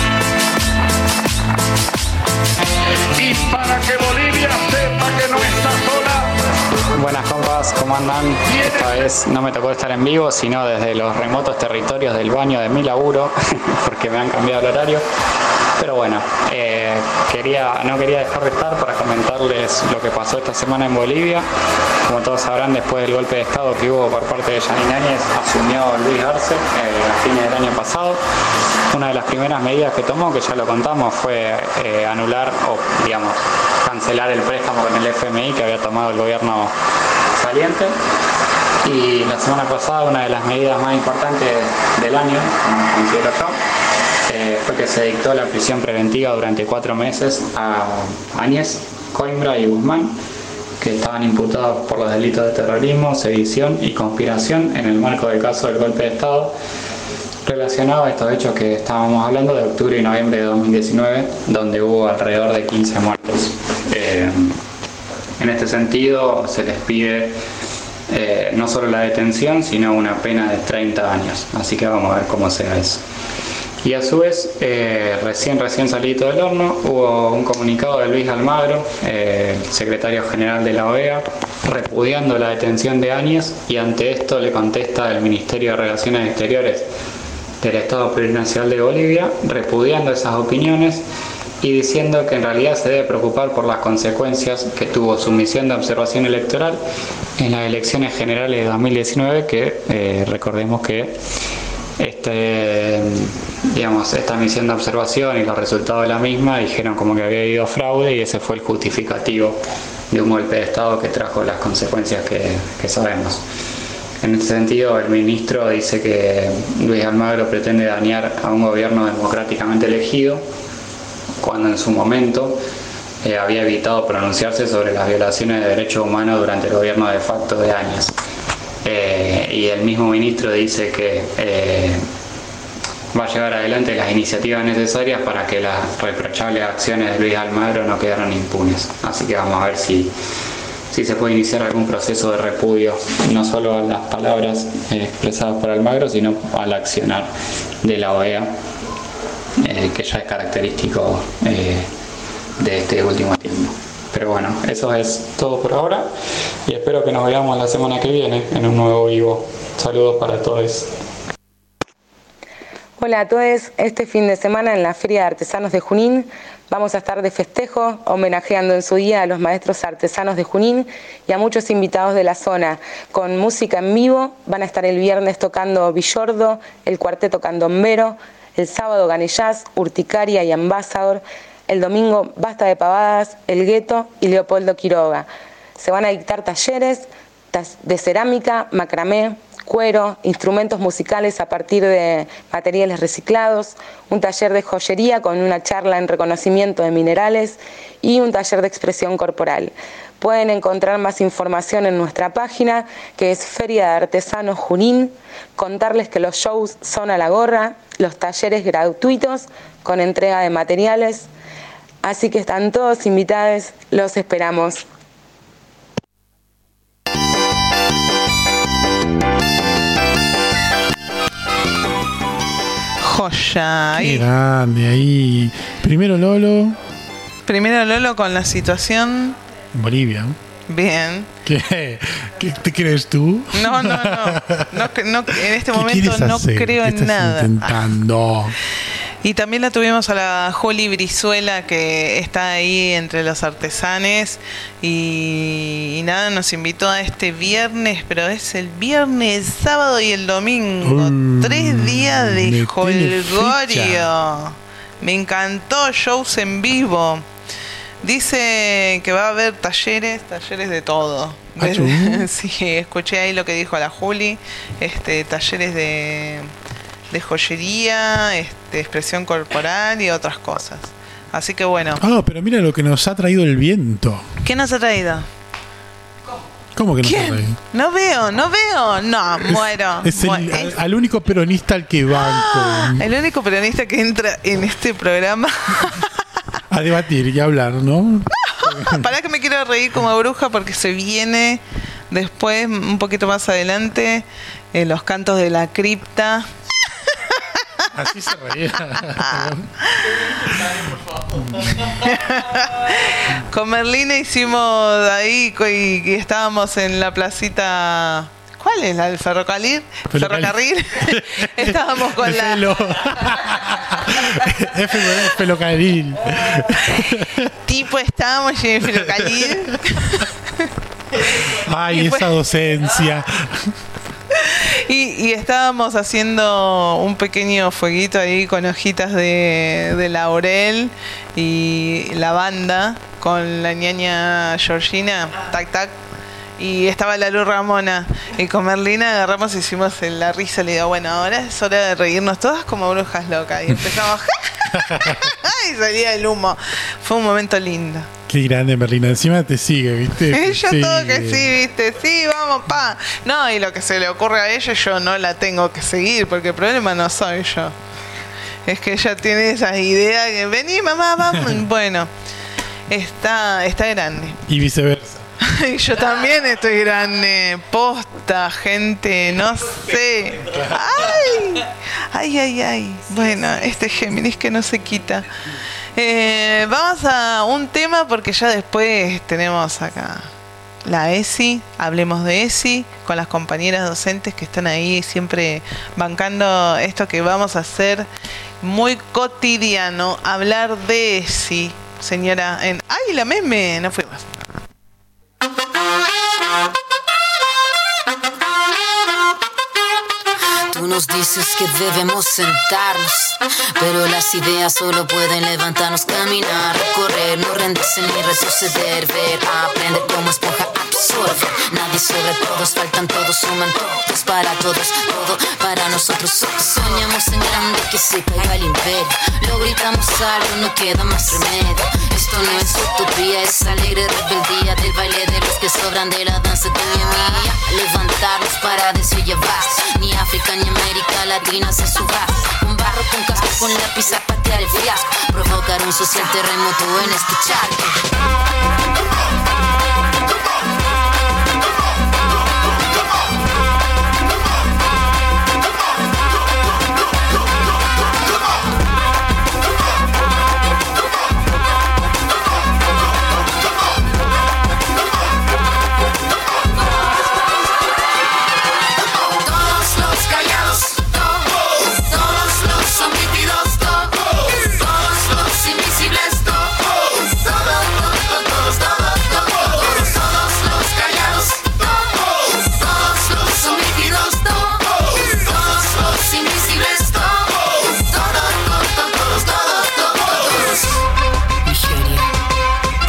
Y para que Bolivia sepa que no está sola. Buenas compas, ¿cómo andan? Esta vez no me tocó estar en vivo, sino desde los remotos territorios del baño de mi laburo, porque me han cambiado el horario. Pero bueno, no quería dejar de estar para comentarles lo que pasó esta semana en Bolivia. Como todos sabrán, después del golpe de estado que hubo por parte de Yanine Áñez, asumió Luis Arce a fines del año pasado. Una de las primeras medidas que tomó, que ya lo contamos, fue anular o, digamos, cancelar el préstamo con el FMI que había tomado el gobierno saliente. Y la semana pasada, una de las medidas más importantes del año, como considero yo, fue que se dictó la prisión preventiva durante 4 meses a Áñez, Coimbra y Guzmán, que estaban imputados por los delitos de terrorismo, sedición y conspiración en el marco del caso del golpe de Estado relacionado a estos hechos que estábamos hablando de octubre y noviembre de 2019, donde hubo alrededor de 15 muertos. En este sentido, se les pide no solo la detención, sino una pena de 30 años. Así que vamos a ver cómo será eso. Y a su vez, recién salido del horno, hubo un comunicado de Luis Almagro, secretario general de la OEA, repudiando la detención de Áñez, y ante esto le contesta el Ministerio de Relaciones Exteriores del Estado Plurinacional de Bolivia, repudiando esas opiniones y diciendo que en realidad se debe preocupar por las consecuencias que tuvo su misión de observación electoral en las elecciones generales de 2019, que recordemos que esta misión de observación y los resultados de la misma dijeron como que había habido fraude, y ese fue el justificativo de un golpe de Estado que trajo las consecuencias que sabemos. En este sentido, el ministro dice que Luis Almagro pretende dañar a un gobierno democráticamente elegido, cuando en su momento había evitado pronunciarse sobre las violaciones de derechos humanos durante el gobierno de facto de Áñez. Y el mismo ministro dice que va a llevar adelante las iniciativas necesarias para que las reprochables acciones de Luis Almagro no quedaran impunes. Así que vamos a ver si se puede iniciar algún proceso de repudio, no solo a las palabras expresadas por Almagro, sino al accionar de la OEA, que ya es característico de este último tiempo. Pero bueno, eso es todo por ahora, y espero que nos veamos la semana que viene en un nuevo vivo. Saludos para todos. Hola a todos. Este fin de semana en la Feria de Artesanos de Junín vamos a estar de festejo, homenajeando en su día a los maestros artesanos de Junín y a muchos invitados de la zona, con música en vivo. Van a estar el viernes tocando Villordo, el cuarteto Candombero, El sábado Ganellás, Urticaria y Ambassador. El domingo Basta de Pavadas, El Gueto y Leopoldo Quiroga. Se van a dictar talleres de cerámica, macramé, cuero, instrumentos musicales a partir de materiales reciclados, un taller de joyería con una charla en reconocimiento de minerales y un taller de expresión corporal. Pueden encontrar más información en nuestra página, que es Feria de Artesanos Junín. Contarles que los shows son a la gorra, los talleres gratuitos con entrega de materiales. Así que están todos invitados, los esperamos. Joya. Qué grande ahí. Primero Lolo con la situación. Bolivia. Bien. ¿Qué te crees tú? No, en este momento no creo en nada. Intentando. Y también la tuvimos a la Juli Brizuela, que está ahí entre los artesanes y nada, nos invitó a este viernes, pero es el viernes, el sábado y el domingo, 3 días de jolgorio. Me encantó, shows en vivo. Dice que va a haber talleres de todo. Sí, escuché ahí lo que dijo la Juli, talleres de joyería, expresión corporal y otras cosas. Así que bueno. Pero mira lo que nos ha traído el viento. ¿Qué nos ha traído? ¿Cómo que nos ha ¿Quién? traído? No veo. No, muero. Es al único peronista al que banco. El único peronista que entra en este programa a debatir y a hablar, ¿no? Pará que me quiero reír como bruja porque se viene después, un poquito más adelante, los cantos de la cripta. Así se reía. Con Merlina hicimos ahí y estábamos en la placita. ¿Cuál es? ¿La del ferrocarril? ¿Ferrocarril? Estábamos con Ferrocarril. Tipo, estábamos en el ferrocarril. Ay, esa docencia. Y estábamos haciendo un pequeño fueguito ahí con hojitas de laurel y lavanda con la ñaña Georgina, tac tac, y estaba la Luz Ramona y con Merlina agarramos y hicimos la risa. Le digo, bueno, ahora es hora de reírnos todas como brujas locas, y empezamos y salía el humo. Fue un momento lindo. Qué grande, Merlina. Encima te sigue, ¿viste? Ella todo que sí, ¿viste? Sí, vamos, pa. No, y lo que se le ocurre a ella, yo no la tengo que seguir, porque el problema no soy yo. Es que ella tiene esa idea que vení, mamá, vamos. Bueno, está grande. Y viceversa. Y yo también estoy grande. Posta, gente, no sé. Ay. Bueno, Géminis que no se quita. Vamos a un tema porque ya después tenemos acá la ESI, hablemos de ESI, con las compañeras docentes que están ahí siempre bancando esto que vamos a hacer muy cotidiano, hablar de ESI, señora. ¡Ay, la meme! No fuimos. Tú nos dices que debemos sentarnos, pero las ideas solo pueden levantarnos, caminar, correr, no rendirse ni retroceder, ver, aprender como esponja absorbe. Nadie sobre todos, faltan todos, suman todos para todos, todo para nosotros. Soñamos en grande que se caiga el imperio, lo gritamos algo, no queda más remedio. Esto no es utopía, es alegre rebeldía del baile de los que sobran de la danza tuya mía. Levantarnos para decir ya vas, ni África ni América Latina se suba. Con barro, con casco, con lápiz a patear el fiasco, provocar un social terremoto en este charco. Todos los invisibles, todos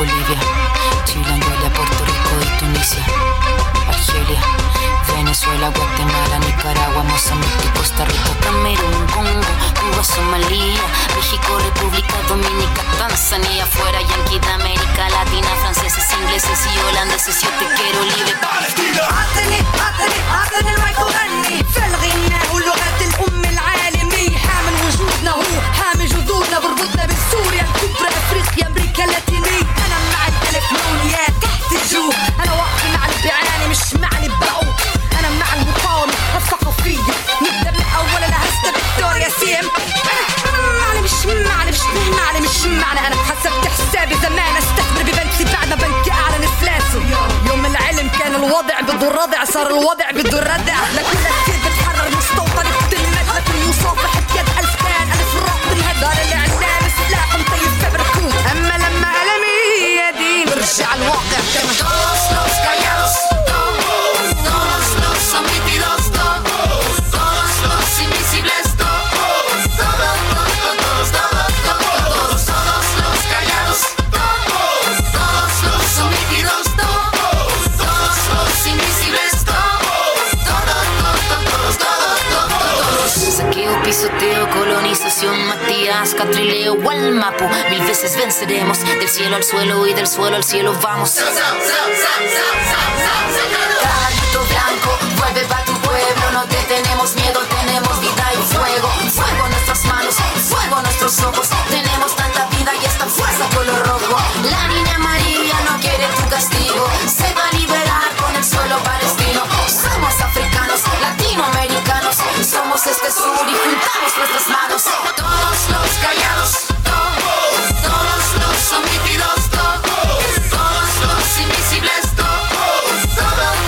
Bolivia, Chile, Angola, Puerto Rico y Tunisia, Argelia, Venezuela, Guatemala, Nicaragua, Mozambique, Costa Rica, Camerún, Congo, Cuba, Somalia, México, República Dominicana, Tanzania, fuera Yankee de América Latina, franceses, ingleses y holandeses, yo te quiero libre. عطني المايك وغني في الغناء ولغة الأم العالمية، حامل وجودنا هو حامل جذورنا، بربطنا بسوريا الكبرى، أفريقيا، أمريكا اللاتينية. أنا مع الألف مليونيات تحت الجو، أنا واقف مع اللي بيعاني مش مع اللي بعوق، أنا مع المقاومة الثقافية، نبدأ من أول أنا هسه فيكتوريا سيم. أنا مش معنى أنا حسبت حسابي زمان استثمر ببنكي بعد ما بنكي أعلن إفلاسه. يوم العلم كان الوضع بده الردع، صار الوضع بده الردع، لكل كثير بتحرر مستوطن بتلمد، لكل يصافح بيد ألف كان ألف راق بالهدار الإعلام سلاح مطيب فبركوت، أما لما ألمي يدين برجع الواقع كما Todos los callados, todos los omitidos, todos los invisibles, todos los callados, todos los omitidos, todos los invisibles, todos. Saqueo, pisoteo, colonización, Matías, Catrileo, Gualmapu, 1000 veces venceremos, del cielo al suelo y del suelo al cielo vamos. Caballito blanco, vuelve pa' tu pueblo, no te tenemos miedo, tenemos vida y fuego, fuego en nuestras manos, fuego en nuestros ojos, tenemos tanta vida y esta fuerza color rojo. La niña María no quiere tu castigo, se va a liberar con el suelo palestino. Somos africanos, latinoamericanos, somos este sur y juntamos nuestras manos. Todos los callados, todos los omitidos, todos los invisibles, todos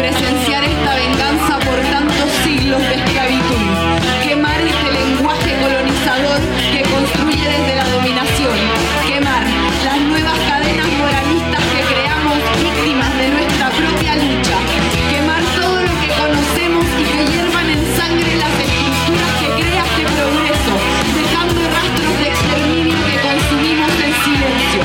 presenciar esta venganza por tantos siglos de esclavitud, quemar este lenguaje colonizador que construye desde la dominación, quemar las nuevas cadenas moralistas que creamos víctimas de nuestra propia lucha, quemar todo lo que conocemos y que hiervan en sangre las estructuras que crea este progreso, dejando rastros de exterminio que consumimos en silencio.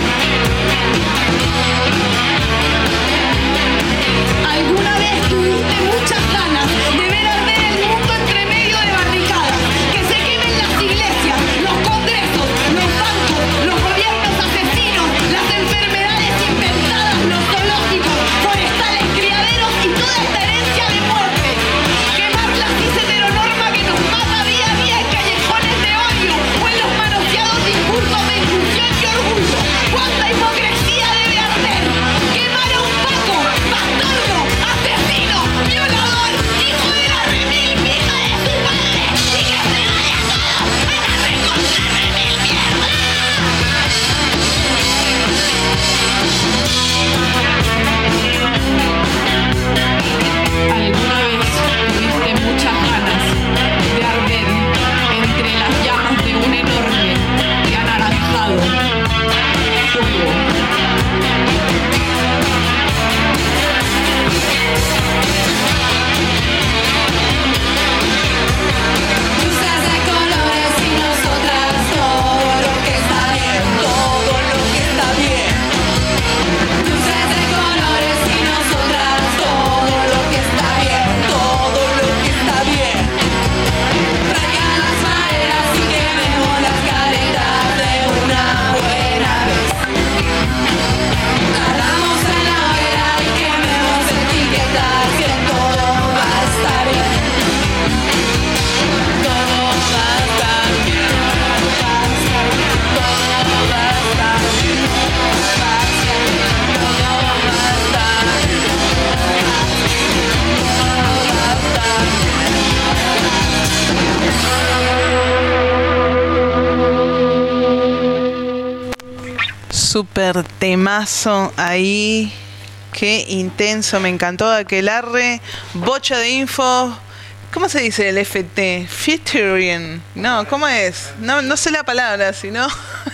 ¿Alguna vez tuviste muchas ganas de ver arder el mundo entre medio de barricadas? Que se quemen las iglesias, los congresos, los bancos, los gobiernos asesinos, las enfermedades inventadas, los zoológicos, forestales, criaderos y toda esta herencia de muerte. Quemar la cis-heteronorma que nos mata día a día en callejones de odio o en los manoseados discursos de inclusión y orgullo. ¿Cuánta hipocresía debe arder? Quemar a un Paco, bastardo, asesino, violador, hijo de la remil misma de su padre y que se vaya todo a la recontra remil mierda. ¿Alguna vez tuviste muchas ganas de arder entre las llamas de un enorme y anaranjado fuego? Luces de colores y nosotras todo lo que está bien, todo lo que está bien. Luces de colores y nosotras todo lo que está bien, todo lo que está bien. Traigan las maderas y quememos las caretas de una buena vez. Ardamos en la hoguera y quememos etiquetas que todo va a estar bien. Todo va a estar bien, va a estar bien, todo va a estar bien, va a estar bien, todo va a estar Super temazo ahí. Qué intenso, me encantó Aquelarre. Bocha de info. ¿Cómo se dice el FT? Featuring. No, ¿cómo es? No sé la palabra, sino.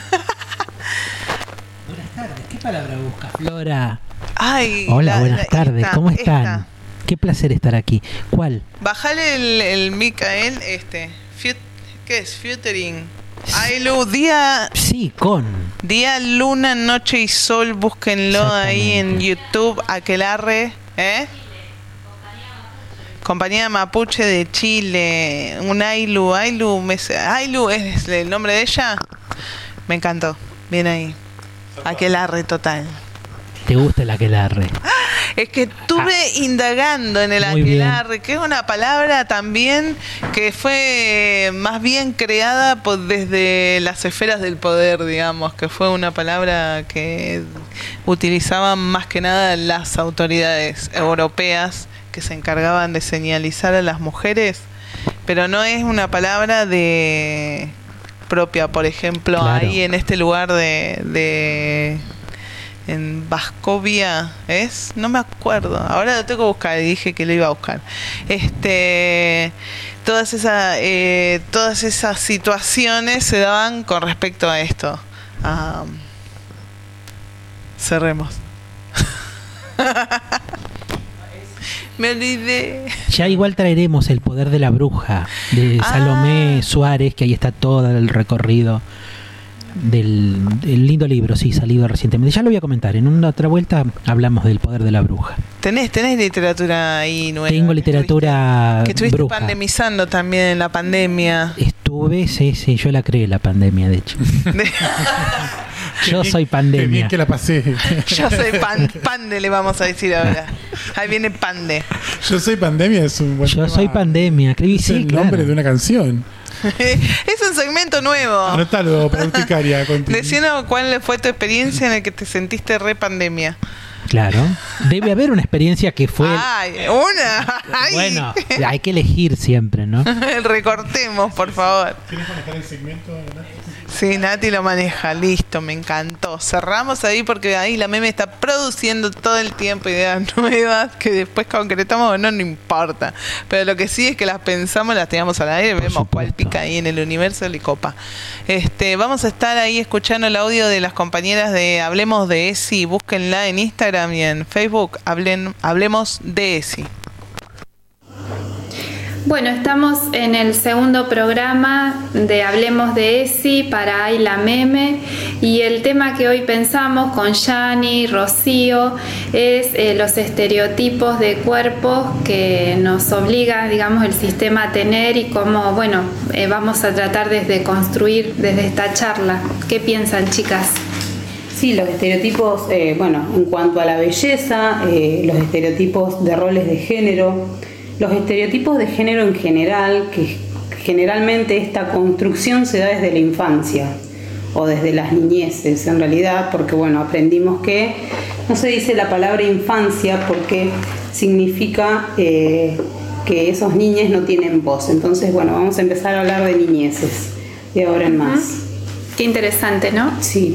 Buenas tardes, ¿qué palabra busca Flora? Ay, hola, buenas tardes, ¿cómo están? esta. Qué placer estar aquí. ¿Cuál? Bajale el Micael, ¿qué es? Featuring. Ailu, día. Sí, con. Día, luna, noche y sol, búsquenlo ahí en YouTube, Aquelarre, ¿eh? Compañía Mapuche de Chile, un Ailu, Ailu es el nombre de ella. Me encantó, bien ahí. Aquelarre total. ¿Te gusta el aquelarre? Es que estuve indagando en el aquelarre, que es una palabra también que fue más bien creada desde las esferas del poder, digamos, que fue una palabra que utilizaban más que nada las autoridades europeas que se encargaban de señalizar a las mujeres, pero no es una palabra de propia, por ejemplo, claro. Ahí en este lugar en Vascovia, ¿es? No me acuerdo. Ahora lo tengo que buscar y dije que lo iba a buscar. Todas esas situaciones se daban con respecto a esto. Cerremos. Me olvidé. Ya igual traeremos El poder de la bruja de Salomé Suárez, que ahí está todo el recorrido del lindo libro, sí, salido recientemente. Ya lo voy a comentar, en una otra vuelta hablamos del poder de la bruja. ¿Tenés literatura ahí nueva? Tengo literatura que estuviste bruja. pandemizando también en la pandemia. Estuve, sí, yo la creé la pandemia, de hecho. Yo soy pandemia. Qué bien que la pasé. Yo soy Pande, le vamos a decir ahora. Ahí viene Pande. Yo soy pandemia, es un buen Yo tema. soy pandemia, Es el nombre de una canción. Es un segmento nuevo. Anotalo para Urticaria. Decinos cuál fue tu experiencia en la que te sentiste re pandemia. Claro. Debe haber una experiencia que fue... ¡Ay! ¡Una! ¡Ay! Bueno, hay que elegir siempre, ¿no? Recortemos, por favor. ¿Quieres manejar el segmento? Sí, Nati lo maneja, listo, me encantó. Cerramos ahí porque ahí la meme está produciendo todo el tiempo ideas nuevas que después concretamos o no importa. Pero lo que sí es que las pensamos, las teníamos al aire, vemos cuál pica ahí en el universo de Copa. Vamos a estar ahí escuchando el audio de las compañeras de Hablemos de ESI, búsquenla en Instagram y en Facebook, Hablemos de ESI. Bueno, estamos en el segundo programa de Hablemos de ESI para Ay la Meme, y el tema que hoy pensamos con Yani, Rocío, es los estereotipos de cuerpos que nos obliga, digamos, el sistema a tener, y cómo, bueno, vamos a tratar de construir desde esta charla. ¿Qué piensan, chicas? Sí, los estereotipos, bueno, en cuanto a la belleza, los estereotipos de roles de género, los estereotipos de género en general, que generalmente esta construcción se da desde la infancia o desde las niñeces en realidad, porque bueno, aprendimos que no se dice la palabra infancia porque significa que esos niños no tienen voz. Entonces bueno, vamos a empezar a hablar de niñeces de ahora en más. Qué interesante, ¿no? Sí.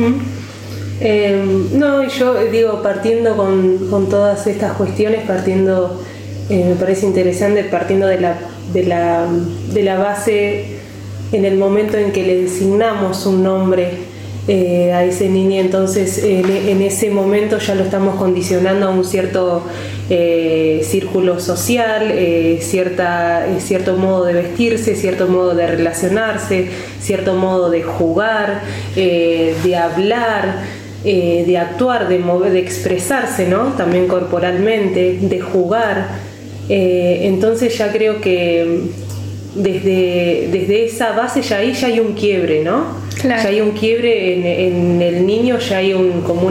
No, yo digo, partiendo con todas estas cuestiones, me parece interesante, partiendo de la base en el momento en que le designamos un nombre a ese niño, entonces en ese momento ya lo estamos condicionando a un cierto círculo social, cierto modo de vestirse, cierto modo de relacionarse, cierto modo de jugar, de hablar, de actuar, de mover, de expresarse, ¿no? También corporalmente, de jugar. Entonces ya creo que desde esa base ya hay un quiebre, ¿no? Claro. Ya hay un quiebre en el niño, ya hay como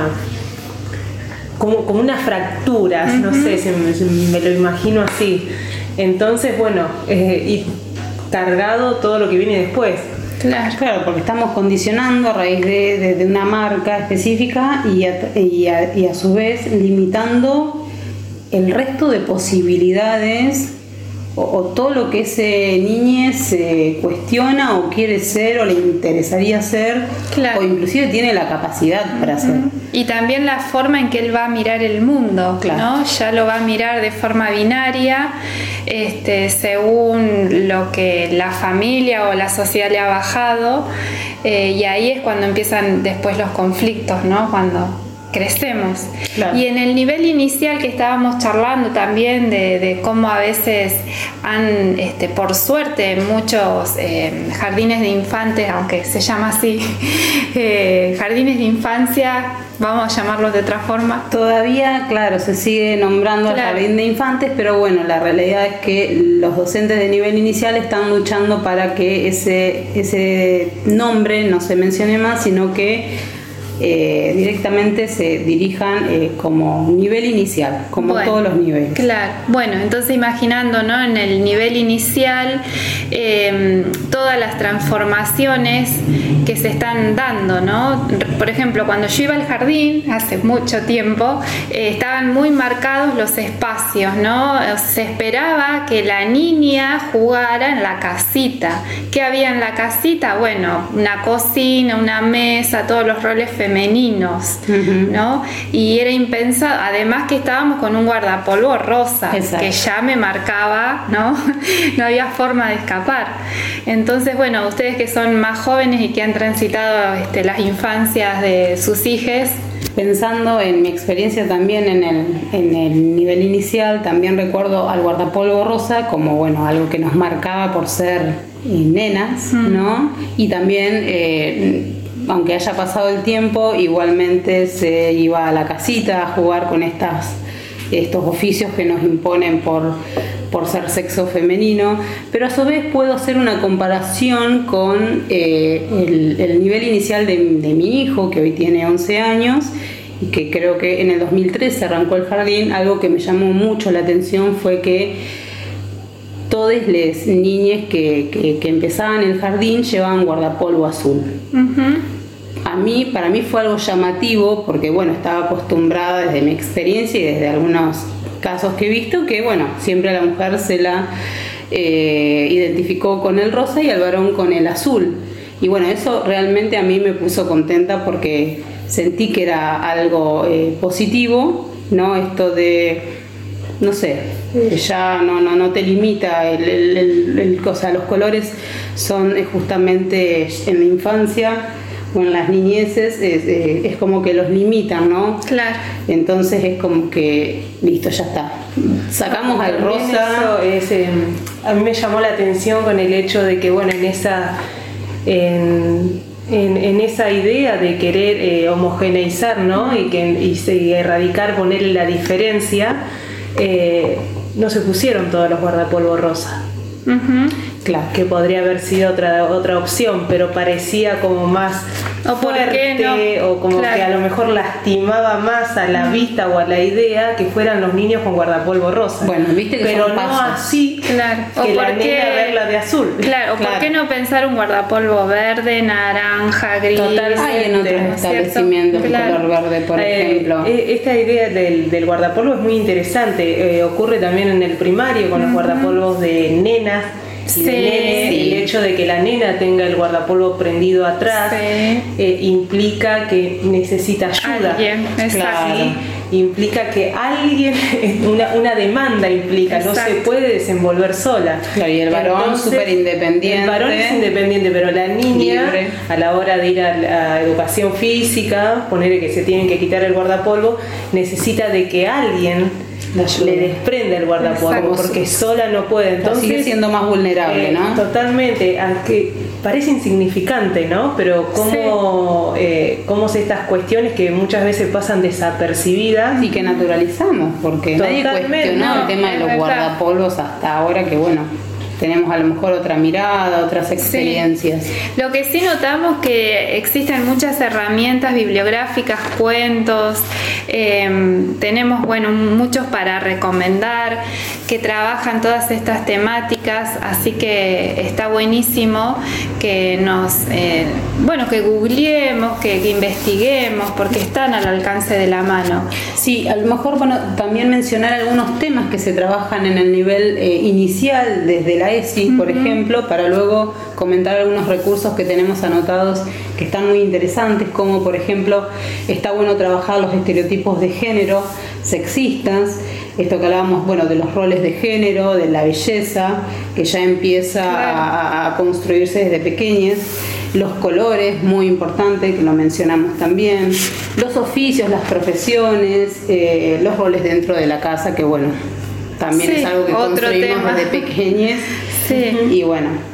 unas fracturas, no sé, me lo imagino así. Entonces, bueno, y cargado todo lo que viene después. Claro, porque estamos condicionando a raíz de una marca específica y a su vez limitando el resto de posibilidades o todo lo que ese niño se cuestiona o quiere ser o le interesaría ser, o inclusive tiene la capacidad para hacer. Y también la forma en que él va a mirar el mundo, ¿no? Ya lo va a mirar de forma binaria, según lo que la familia o la sociedad le ha bajado, y ahí es cuando empiezan después los conflictos, ¿no? Cuando crecemos. Claro. Y en el nivel inicial que estábamos charlando también de cómo a veces han, por suerte, muchos jardines de infantes, aunque se llama así, jardines de infancia, vamos a llamarlos de otra forma. Todavía, claro, se sigue nombrando jardín de infantes, pero bueno, la realidad es que los docentes de nivel inicial están luchando para que ese nombre no se mencione más, sino que directamente se dirijan como nivel inicial, como todos los niveles. Claro, bueno, entonces imaginando, ¿no? En el nivel inicial todas las transformaciones que se están dando, ¿no? Por ejemplo, cuando yo iba al jardín hace mucho tiempo, estaban muy marcados los espacios, ¿no? Se esperaba que la niña jugara en la casita. ¿Qué había en la casita? Bueno, una cocina, una mesa, todos los roles femeninos, ¿no? Y era impensado, además que estábamos con un guardapolvo rosa. Exacto. Que ya me marcaba, ¿no? No había forma de escapar. Entonces, bueno, ustedes que son más jóvenes y que han transitado las infancias de sus hijes, pensando en mi experiencia también en el nivel inicial, también recuerdo al guardapolvo rosa como, bueno, algo que nos marcaba por ser nenas, ¿no? Y también aunque haya pasado el tiempo, igualmente se iba a la casita a jugar con estos oficios que nos imponen por ser sexo femenino, pero a su vez puedo hacer una comparación con el nivel inicial de mi hijo, que hoy tiene 11 años, y que creo que en el 2013 arrancó el jardín. Algo que me llamó mucho la atención fue que todas las niñas que empezaban el jardín llevaban guardapolvo azul. para mí fue algo llamativo porque, bueno, estaba acostumbrada desde mi experiencia y desde algunos casos que he visto que, bueno, siempre a la mujer se la identificó con el rosa y al varón con el azul. Y bueno, eso realmente a mí me puso contenta porque sentí que era algo positivo, ¿no? Esto de, no sé, ya no te limita los colores son justamente en la infancia o en las niñeces es como que los limitan, ¿no? Claro. Entonces es como que listo, ya está. Sacamos al rosa. A mí me llamó la atención con el hecho de que, bueno, en esa idea de querer homogeneizar, ¿no? Y erradicar, ponerle la diferencia, no se pusieron todos los guardapolvo rosa. Claro, que podría haber sido otra opción, pero parecía como más fuerte o como que a lo mejor lastimaba más a la vista o a la idea que fueran los niños con guardapolvo rosa. Bueno, viste que pero son no pasos. así que la nena verla de azul. Claro, ¿por qué no pensar un guardapolvo verde, naranja, gris? Hay en otros establecimientos el color verde, por ejemplo. Esta idea del guardapolvo es muy interesante. Ocurre también en el primario con los guardapolvos de nenas. Y de nene, el hecho de que la nena tenga el guardapolvo prendido atrás implica que necesita ayuda. Claro. Implica que alguien, una demanda implica, no se puede desenvolver sola. Claro, y el varón súper independiente. El varón es independiente, pero la niña, libre, a la hora de ir a la educación física, poner que se tienen que quitar el guardapolvo, necesita de que alguien le desprende el guardapolvo, porque sola no puede. Entonces sigue siendo más vulnerable, ¿no? Totalmente, aunque parece insignificante, ¿no? Pero cómo estas cuestiones que muchas veces pasan desapercibidas y que naturalizamos, porque nadie cuestionó el tema de los guardapolvos hasta ahora, que bueno, tenemos a lo mejor otra mirada, otras experiencias. Lo que sí notamos que existen muchas herramientas bibliográficas, cuentos, tenemos muchos para recomendar que trabajan todas estas temáticas, así que está buenísimo que que googleemos, que investiguemos, porque están al alcance de la mano. Sí, a lo mejor también mencionar algunos temas que se trabajan en el nivel inicial desde la ESI, por ejemplo, para luego comentar algunos recursos que tenemos anotados que están muy interesantes, como por ejemplo está bueno trabajar los estereotipos de género sexistas, esto que hablábamos, de los roles de género, de la belleza, que ya empieza a construirse desde pequeñas, los colores, muy importante, que lo mencionamos también, los oficios, las profesiones, los roles dentro de la casa, que también es algo que construimos desde pequeñas. Y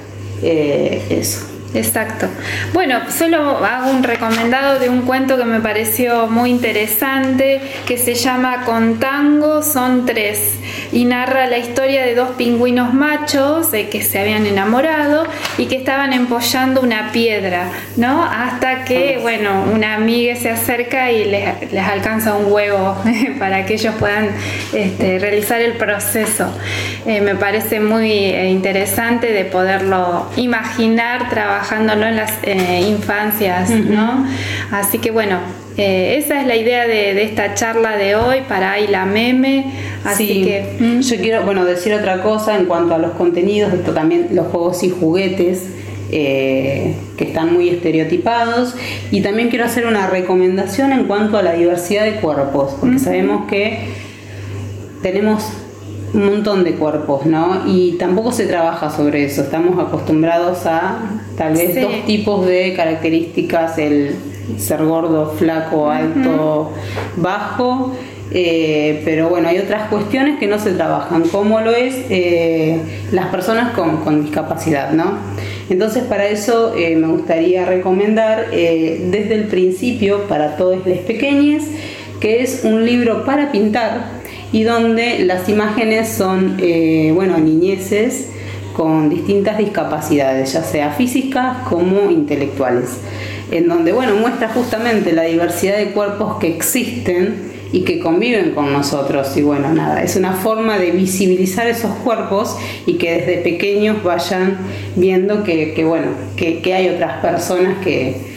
eso. Exacto. Bueno, solo hago un recomendado de un cuento que me pareció muy interesante, que se llama Con tango son tres, y narra la historia de dos pingüinos machos que se habían enamorado y que estaban empollando una piedra, ¿no? Hasta que, una amiga se acerca y les alcanza un huevo para que ellos puedan realizar el proceso. Me parece muy interesante de poderlo imaginar trabajándolo en las infancias, ¿no? Así que esa es la idea de esta charla de hoy para Ay la Meme. Así que yo quiero decir otra cosa en cuanto a los contenidos, esto también, los juegos y juguetes que están muy estereotipados, y también quiero hacer una recomendación en cuanto a la diversidad de cuerpos, porque sabemos que tenemos un montón de cuerpos, ¿no? Y tampoco se trabaja sobre eso. Estamos acostumbrados a tal vez dos tipos de características: el ser gordo, flaco, alto, bajo. Pero hay otras cuestiones que no se trabajan, como lo es las personas con discapacidad, ¿no? Entonces, para eso me gustaría recomendar desde el principio para todos los pequeños, que es un libro para pintar, y donde las imágenes son niñeces con distintas discapacidades, ya sea físicas como intelectuales, en donde muestra justamente la diversidad de cuerpos que existen y que conviven con nosotros. Y es una forma de visibilizar esos cuerpos y que desde pequeños vayan viendo que hay otras personas que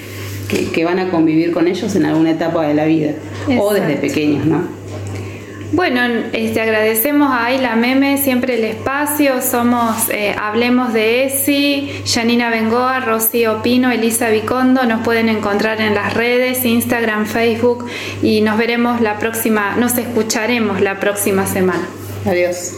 que van a convivir con ellos en alguna etapa de la vida. O desde pequeños, ¿no? Bueno, agradecemos a Ayla Meme siempre el espacio. Somos Hablemos de ESI, Janina Bengoa, Rocío Pino, Elisa Vicondo. Nos pueden encontrar en las redes, Instagram, Facebook, y nos escucharemos la próxima semana. Adiós.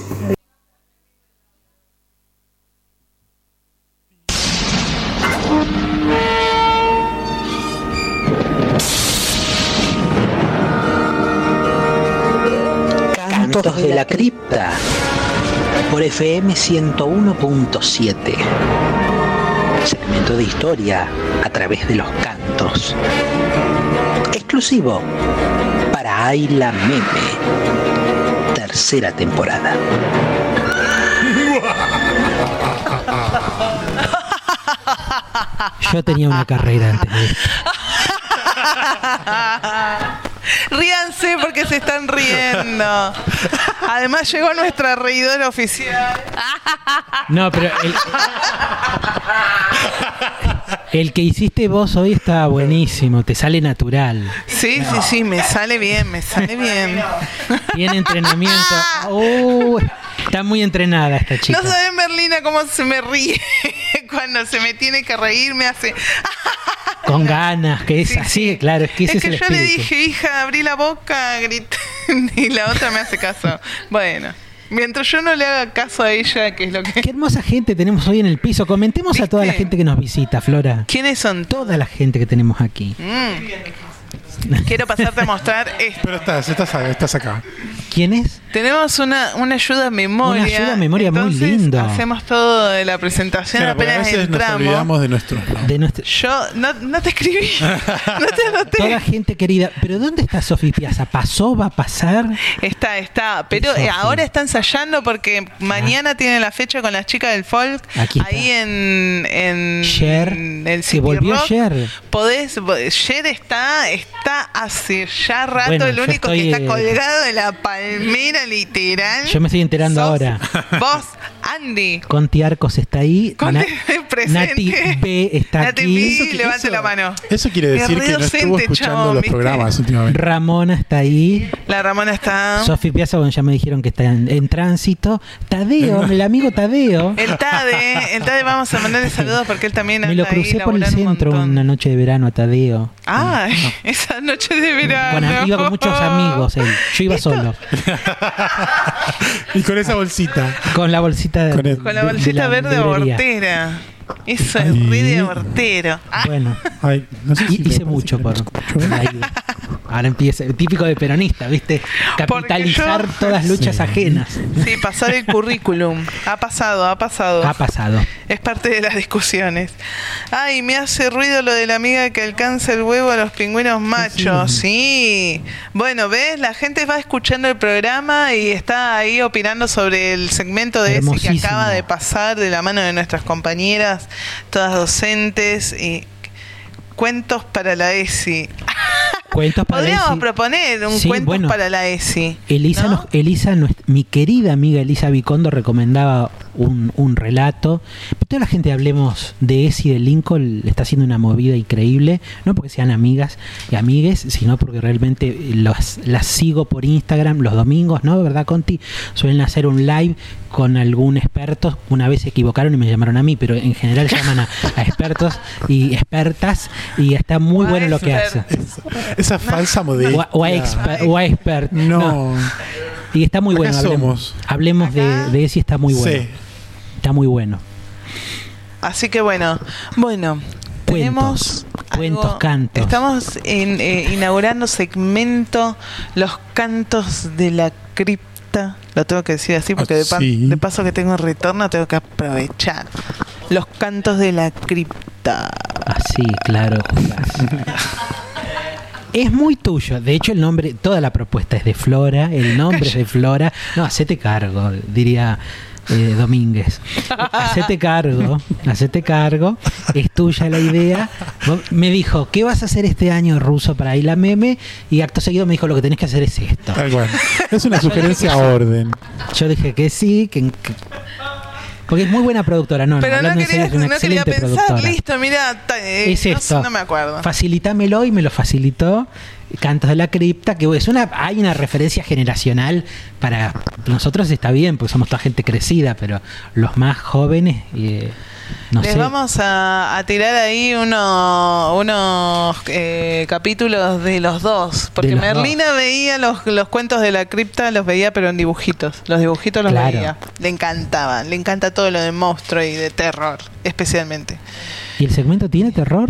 Cantos de la Cripta por FM 101.7. Segmento de historia a través de los cantos. Exclusivo para Ayla Meme. Tercera temporada. Yo tenía una carrera antes de esto. Ríanse porque se están riendo. Además llegó nuestra reidora oficial. No, pero el que hiciste vos hoy está buenísimo, te sale natural. Sí, me sale bien, Tiene entrenamiento. Está muy entrenada esta chica. No sabes, Merlina, cómo se me ríe. Cuando se me tiene que reír me hace... Con ganas, que es así, claro, es que ese es el yo espíritu. Le dije, hija, abrí la boca, grité, y la otra me hace caso. Bueno, mientras yo no le haga caso a ella, que es lo que... Qué hermosa gente tenemos hoy en el piso. Comentemos a toda la gente que nos visita, Flora. ¿Quiénes son? Toda la gente que tenemos aquí. Quiero pasarte a mostrar esto. Pero estás acá. ¿Quién es? Tenemos una ayuda a memoria. Una ayuda a memoria. Entonces, muy linda. Hacemos todo de la presentación, claro, apenas a veces entramos. Nos olvidamos de nuestros. Yo no te escribí. No te anoté. Toda gente querida. ¿Pero dónde está Sofi Piazza? ¿Pasó? ¿Va a pasar? Está. Pero ahora está ensayando porque mañana tiene la fecha con las chicas del folk. Aquí está. Ahí en Cher. el City Se volvió Rock. Cher. Cher está hace ya rato, Bueno, el único estoy, que está colgado de la palmera literal. Yo me estoy enterando ahora. Vos, Andy. Conti Arcos está ahí. Presente. Nati B está Nati aquí. B, levante la mano. Eso quiere decir que no estuvo escuchando los programas últimamente. Ramona está ahí. La Ramona está. Sofi Piazza, bueno, ya me dijeron que está en tránsito. Tadeo, el amigo Tadeo. El Tade, vamos a mandarle saludos porque él también me lo crucé por el centro una noche de verano a Tadeo. Esa noche de verano. Bueno, iba con muchos amigos él. Yo iba solo. Y con esa bolsita. Con la bolsita con la bolsita verde hortera. Eso es re de hortero. Bueno, no sé si hice mucho por la ida. Ahora empieza, típico de peronista, ¿viste? Capitalizar todas luchas ajenas. Sí, pasar el currículum. Ha pasado. Ha pasado. Es parte de las discusiones. Ay, me hace ruido lo de la amiga que alcanza el huevo a los pingüinos machos. Sí. Bueno, ¿ves? La gente va escuchando el programa y está ahí opinando sobre el segmento de ese que acaba de pasar de la mano de nuestras compañeras, todas docentes, y cuentos para la ESI. Podríamos proponer un cuento para la ESI. Elisa, mi querida amiga Elisa Vicondo recomendaba un relato. Toda la gente Hablemos de ESI de Lincoln le está haciendo una movida increíble, no porque sean amigas y amigues, sino porque realmente las sigo por Instagram los domingos, ¿no? ¿Verdad, Conti? Suelen hacer un live con algún experto. Una vez se equivocaron y me llamaron a mí, pero en general llaman a expertos y expertas, y está muy bueno lo que hace. Esa falsa modelo. O a expert. No. Y está muy bueno. Hablemos de ESI, está muy bueno. Sí. Está muy bueno. Así que bueno. Tenemos cuentos, cantos. Estamos inaugurando segmento Los Cantos de la Cripta. Lo tengo que decir así porque de paso que tengo retorno tengo que aprovechar. Los Cantos de la Cripta. Así, claro. Es muy tuyo. De hecho, el nombre, toda la propuesta es de Flora. El nombre es de Flora. No, hacete cargo, diría Domínguez. Hacete cargo. Es tuya la idea. Me dijo, ¿qué vas a hacer este año, Ruso, para Ayla Meme? Y acto seguido me dijo, lo que tenés que hacer es esto. Bueno, es una sugerencia a orden. Yo dije que sí, Porque es muy buena productora, no, Pero hablando no en serio, quería, es una no quería excelente pensar, productora. listo, mira, Es esto. no me acuerdo. Facilitámelo, y me lo facilitó. Cantos de la Cripta, que es hay una referencia generacional para nosotros, está bien, porque somos toda gente crecida, pero los más jóvenes, no Les sé. vamos a tirar ahí unos capítulos de los dos, porque De los Merlina veía los cuentos de la cripta, los veía pero en dibujitos, los dibujitos los Claro. veía, le encantaban, le encanta todo lo de monstruo y de terror, especialmente. ¿Y el segmento tiene terror?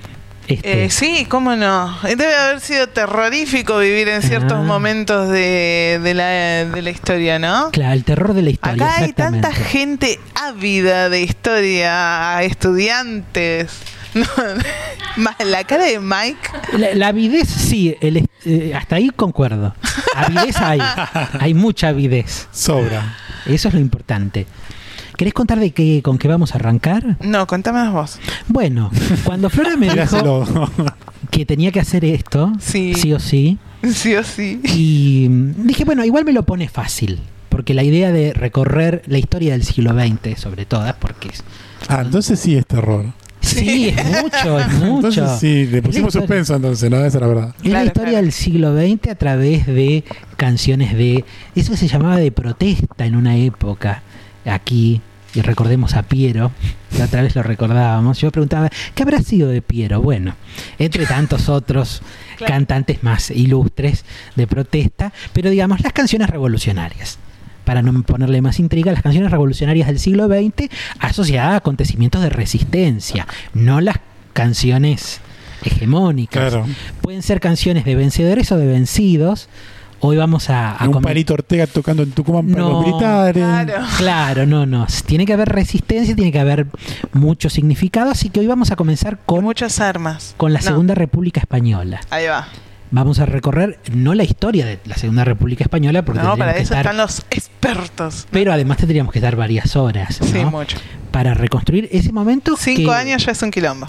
Sí, cómo no. Debe haber sido terrorífico vivir en ciertos momentos de la historia, ¿no? Claro, el terror de la historia. Acá hay exactamente. tanta gente ávida de historia, estudiantes. No, más la cara de Mike. La avidez, sí, hasta ahí concuerdo. Avidez hay mucha avidez. Sobra. Eso es lo importante. ¿Querés contar con qué vamos a arrancar? No, contame vos. Bueno, cuando Flora me dijo que tenía que hacer esto, sí o sí. Sí o sí. Y dije, bueno, igual me lo pone fácil. Porque la idea de recorrer la historia del siglo XX, sobre todo, porque es... entonces sí es terror. Sí, es mucho. Entonces sí, le pusimos suspenso entonces, ¿no? Esa es la verdad. Es la historia del siglo XX a través de canciones de... Eso se llamaba de protesta en una época, aquí, y recordemos a Piero, que otra vez lo recordábamos. Yo me preguntaba, ¿qué habrá sido de Piero? Bueno, entre tantos otros cantantes más ilustres de protesta, pero digamos, las canciones revolucionarias. Para no ponerle más intriga, las canciones revolucionarias del siglo XX asociadas a acontecimientos de resistencia, no las canciones hegemónicas. Claro. Pueden ser canciones de vencedores o de vencidos. Hoy vamos a un Palito Ortega tocando en Tucumán para los militares. Claro, no. Tiene que haber resistencia, tiene que haber mucho significado, así que hoy vamos a comenzar con muchas armas. Con la Segunda República Española. Ahí va. Vamos a recorrer no la historia de la Segunda República Española, porque no, para eso estar, están los expertos. Pero además tendríamos que dar varias horas, ¿no? Sí, mucho. Para reconstruir ese momento. 5 años ya es un quilombo.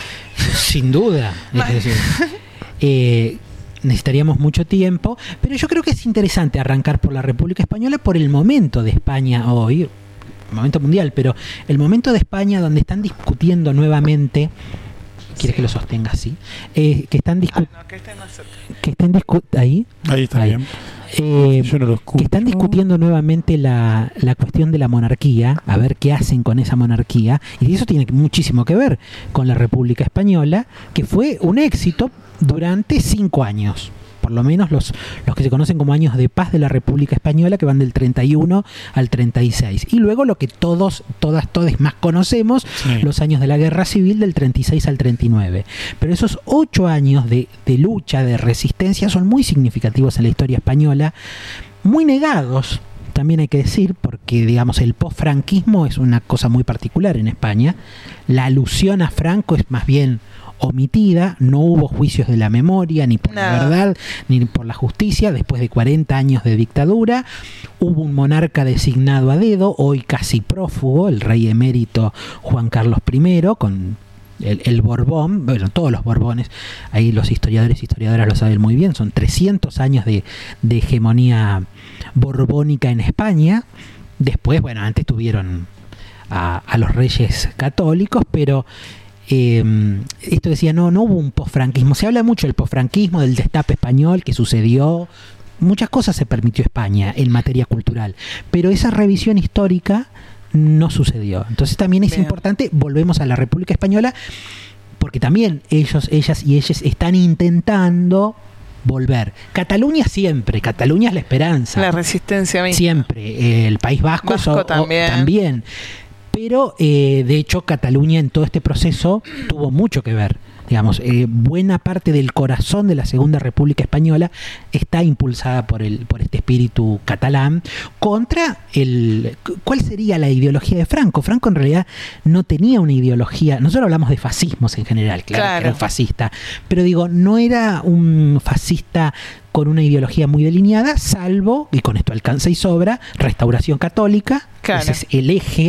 Sin duda. Es decir, necesitaríamos mucho tiempo, pero yo creo que es interesante arrancar por la República Española por el momento de España hoy, el momento mundial, pero el momento de España donde están discutiendo nuevamente. ¿Quieres que lo sostenga así? Que están discutiendo. Ahí. Ahí está bien. Yo no lo escucho. Que están discutiendo nuevamente la cuestión de la monarquía, a ver qué hacen con esa monarquía, y eso tiene muchísimo que ver con la República Española, que fue un éxito durante 5 años. Por lo menos los que se conocen como años de paz de la República Española, que van del 31 al 36. Y luego lo que todos más conocemos, los años de la Guerra Civil del 36 al 39. Pero esos 8 años de lucha, de resistencia, son muy significativos en la historia española, muy negados, también hay que decir, porque digamos el post-franquismo es una cosa muy particular en España. La alusión a Franco es más bien omitida, no hubo juicios de la memoria, ni por la verdad, ni por la justicia. Después de 40 años de dictadura, hubo un monarca designado a dedo, hoy casi prófugo, el rey emérito Juan Carlos I, con el Borbón, bueno, todos los Borbones, ahí los historiadores y historiadoras lo saben muy bien, son 300 años de hegemonía borbónica en España. Después, bueno, antes tuvieron a los reyes católicos, pero esto decía, no hubo un posfranquismo. Se habla mucho del posfranquismo, del destape español que sucedió, muchas cosas se permitió España en materia cultural, pero esa revisión histórica no sucedió. Entonces también es importante, volvemos a la República Española, porque también ellos, ellas y ellos están intentando volver. Cataluña siempre, Cataluña es la esperanza. La resistencia misma. Siempre. El País Vasco también. Pero, de hecho, Cataluña en todo este proceso tuvo mucho que ver. Digamos, buena parte del corazón de la Segunda República Española está impulsada por este espíritu catalán contra ¿cuál sería la ideología de Franco? Franco en realidad no tenía una ideología. Nosotros hablamos de fascismos en general, claro. Que era un fascista, pero digo, no era un fascista con una ideología muy delineada, salvo, y con esto alcanza y sobra, Restauración Católica. Ese es el eje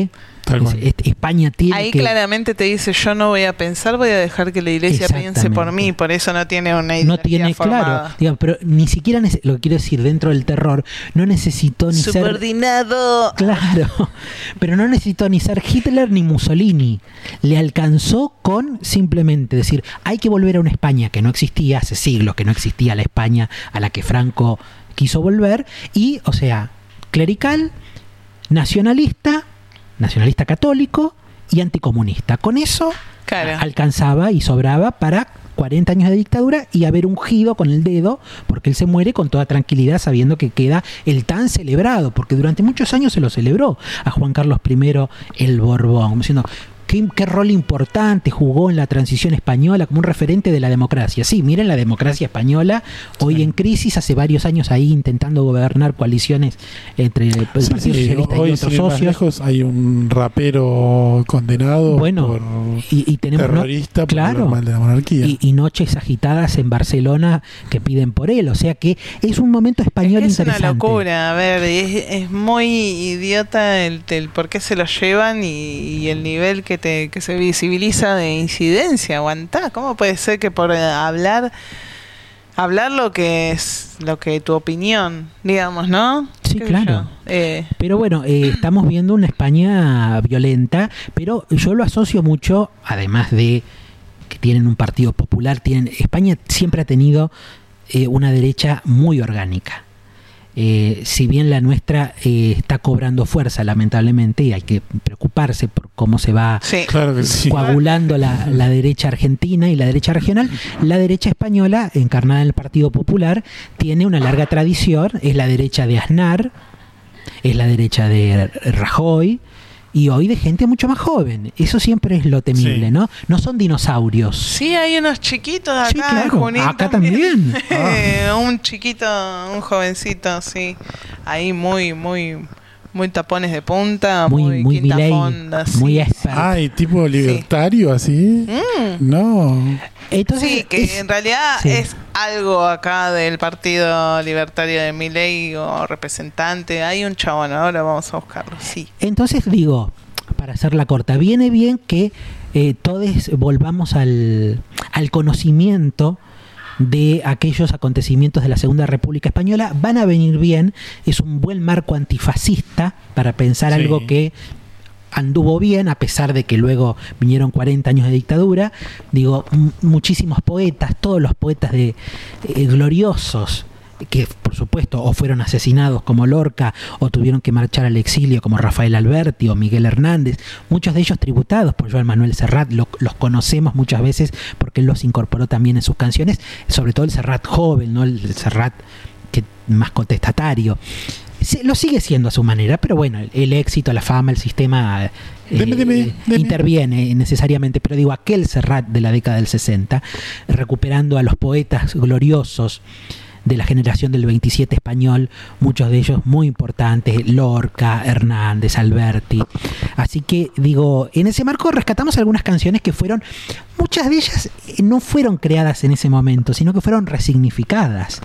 España tiene ahí que... claramente te dice, yo no voy a pensar, voy a dejar que la iglesia piense por mí, por eso no tiene una ideología no tiene formada. claro, digamos, pero ni siquiera lo que quiero decir, dentro del terror no necesitó ni subordinado. Claro, pero no necesitó ni ser Hitler ni Mussolini. Le alcanzó con simplemente decir, hay que volver a una España que no existía, hace siglos que no existía la España a la que Franco quiso volver, y, o sea, clerical, nacionalista católico y anticomunista. Con eso alcanzaba y sobraba para 40 años de dictadura y haber ungido con el dedo, porque él se muere con toda tranquilidad sabiendo que queda el tan celebrado, porque durante muchos años se lo celebró a Juan Carlos I el Borbón, como diciendo, ¿qué rol importante jugó en la transición española como un referente de la democracia? Sí, miren la democracia española, hoy en crisis, hace varios años ahí intentando gobernar coaliciones entre el Partido Socialista y otros socios. Lejos hay un rapero condenado por y tenemos terrorista por hablar mal de la monarquía. Y noches agitadas en Barcelona que piden por él, o sea que es un momento español interesante. Es una locura, a ver, es muy idiota el por qué se lo llevan y el nivel que se visibiliza de incidencia. Aguantá, ¿cómo puede ser que por hablar lo que es tu opinión, digamos, ¿no? Sí, claro. Pero bueno, estamos viendo una España violenta, pero yo lo asocio mucho, además de que tienen un partido popular, España siempre ha tenido una derecha muy orgánica. Si bien la nuestra está cobrando fuerza, lamentablemente, y hay que preocuparse por cómo se va coagulando la derecha argentina y la derecha regional, la derecha española, encarnada en el Partido Popular, tiene una larga tradición. Es la derecha de Aznar, es la derecha de Rajoy, y hoy de gente mucho más joven. Eso siempre es lo temible, ¿no? No son dinosaurios. Sí, hay unos chiquitos acá. Sí, claro. Acá también. Un chiquito, un jovencito, sí. Ahí muy tapones de punta, muy quinta fonda. Muy y tipo libertario, así. No. Entonces, sí, que en realidad es algo acá del Partido Libertario de Milei o representante. Hay un chabón, ahora vamos a buscarlo, sí. Entonces digo, para hacerla corta, viene bien que todos volvamos al conocimiento de aquellos acontecimientos de la Segunda República Española. Van a venir bien, es un buen marco antifascista para pensar algo que anduvo bien, a pesar de que luego vinieron 40 años de dictadura. Digo, muchísimos poetas, todos los poetas gloriosos, que por supuesto o fueron asesinados como Lorca o tuvieron que marchar al exilio como Rafael Alberti o Miguel Hernández, muchos de ellos tributados por Joan Manuel Serrat. Los conocemos muchas veces porque él los incorporó también en sus canciones, sobre todo el Serrat joven, ¿no? El Serrat que más contestatario. Lo sigue siendo a su manera, pero bueno, el éxito, la fama, el sistema interviene necesariamente. Pero digo, aquel Serrat de la década del 60, recuperando a los poetas gloriosos de la generación del 27 español, muchos de ellos muy importantes, Lorca, Hernández, Alberti. Así que digo, en ese marco rescatamos algunas canciones que muchas de ellas no fueron creadas en ese momento, sino que fueron resignificadas.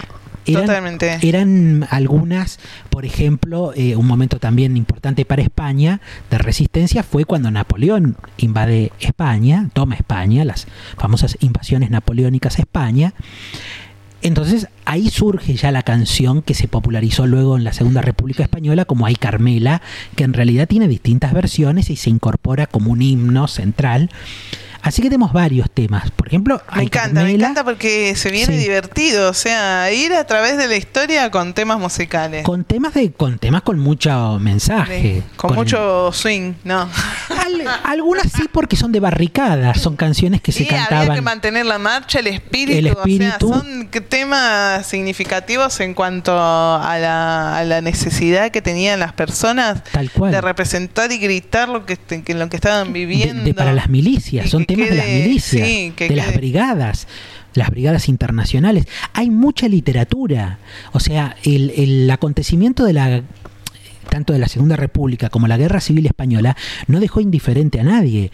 Eran algunas, por ejemplo, un momento también importante para España de resistencia fue cuando Napoleón invade España, toma España, las famosas invasiones napoleónicas a España. Entonces ahí surge ya la canción que se popularizó luego en la Segunda República Española como Ay Carmela, que en realidad tiene distintas versiones y se incorpora como un himno central. Así que tenemos varios temas. Por ejemplo, me encanta porque se viene divertido, o sea, ir a través de la historia con temas musicales. Con temas con mucho mensaje. Con mucho swing, ¿no? Algunas sí, porque son de barricadas, son canciones que se cantaban. Había que mantener la marcha, el espíritu, o sea, son temas significativos en cuanto a la necesidad que tenían las personas de representar y gritar lo que estaban viviendo. Para las milicias, son temas de las milicias, de las brigadas internacionales. Hay mucha literatura, o sea, el acontecimiento tanto de la Segunda República como la Guerra Civil Española no dejó indiferente a nadie.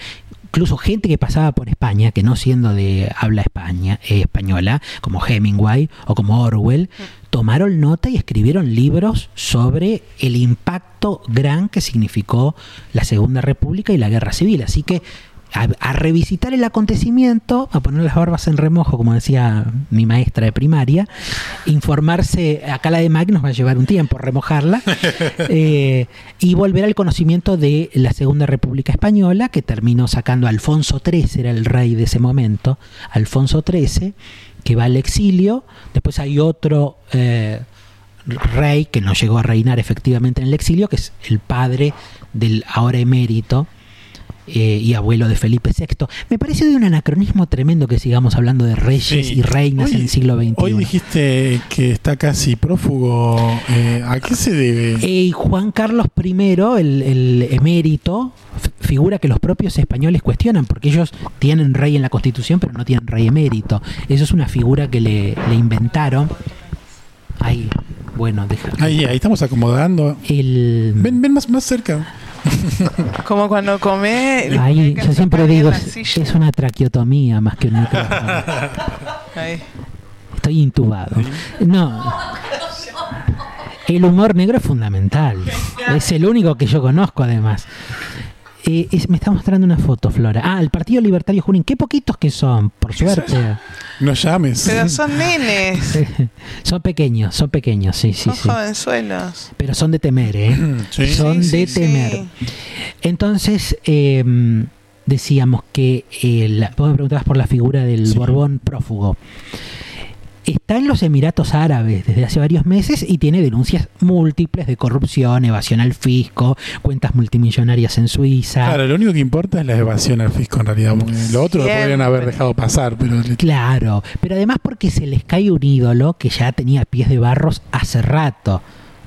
incluso gente que pasaba por España, que no siendo de habla española, como Hemingway o como Orwell, tomaron nota y escribieron libros sobre el impacto gran que significó la Segunda República y la Guerra Civil. Así que a revisitar el acontecimiento, a poner las barbas en remojo, como decía mi maestra de primaria, informarse, acá la de Mac nos va a llevar un tiempo remojarla, y volver al conocimiento de la Segunda República Española, que terminó sacando a Alfonso XIII, era el rey de ese momento, Alfonso XIII, que va al exilio. Después hay otro rey que no llegó a reinar efectivamente en el exilio, que es el padre del ahora emérito y abuelo de Felipe VI. Me parece de un anacronismo tremendo que sigamos hablando de reyes y reinas en el siglo XXI. Hoy dijiste que está casi prófugo. ¿A qué se debe? Juan Carlos I, el emérito, figura que los propios españoles cuestionan, porque ellos tienen rey en la Constitución, pero no tienen rey emérito. Eso es una figura que le inventaron. Ahí, bueno, ahí estamos acomodando. Ven más cerca. Como cuando come. Ahí, yo siempre digo, es una traqueotomía más que un micrófono. Ahí. Estoy intubado. No. El humor negro es fundamental. Es el único que yo conozco, además. Me está mostrando una foto, Flora. El Partido Libertario Junín. Qué poquitos que son, por suerte. No llames. Pero son nenes. Son pequeños, sí. Son jovenzuelos. Pero son de temer, son de temer. Entonces, decíamos que vos me preguntabas por la figura del Borbón prófugo. Está en los Emiratos Árabes desde hace varios meses y tiene denuncias múltiples de corrupción, evasión al fisco, cuentas multimillonarias en Suiza. Claro, lo único que importa es la evasión al fisco en realidad. Lo otro lo podrían haber dejado pasar. Claro, pero además porque se les cae un ídolo que ya tenía pies de barros hace rato.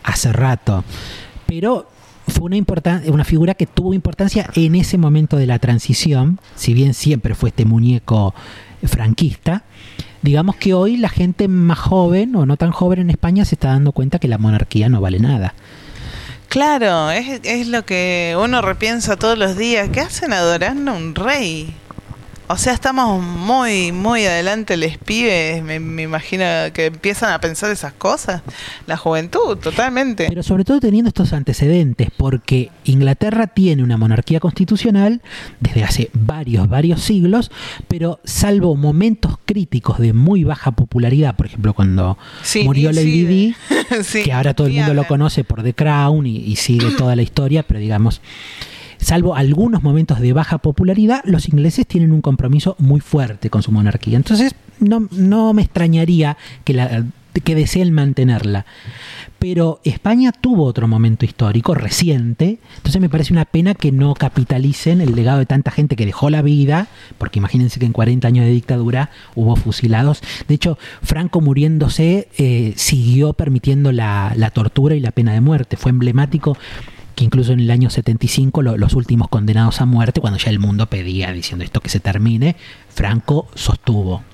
Pero fue una figura que tuvo importancia en ese momento de la transición, si bien siempre fue este muñeco franquista. Digamos que hoy la gente más joven o no tan joven en España se está dando cuenta que la monarquía no vale nada. Claro, es lo que uno repiensa todos los días. ¿Qué hacen adorando a un rey? O sea, estamos muy, muy adelante los pibes. Me imagino que empiezan a pensar esas cosas. La juventud, totalmente. Pero sobre todo teniendo estos antecedentes, porque Inglaterra tiene una monarquía constitucional desde hace varios siglos, pero salvo momentos críticos de muy baja popularidad, por ejemplo, cuando murió Lady Di, que ahora todo el mundo lo conoce por The Crown y sigue toda la historia, pero digamos, salvo algunos momentos de baja popularidad, los ingleses tienen un compromiso muy fuerte con su monarquía. Entonces, no me extrañaría que deseen mantenerla. Pero España tuvo otro momento histórico reciente, entonces me parece una pena que no capitalicen el legado de tanta gente que dejó la vida, porque imagínense que en 40 años de dictadura hubo fusilados. De hecho, Franco muriéndose siguió permitiendo la tortura y la pena de muerte. Fue emblemático que incluso en el año 75 los últimos condenados a muerte, cuando ya el mundo pedía diciendo esto que se termine, Franco sostuvo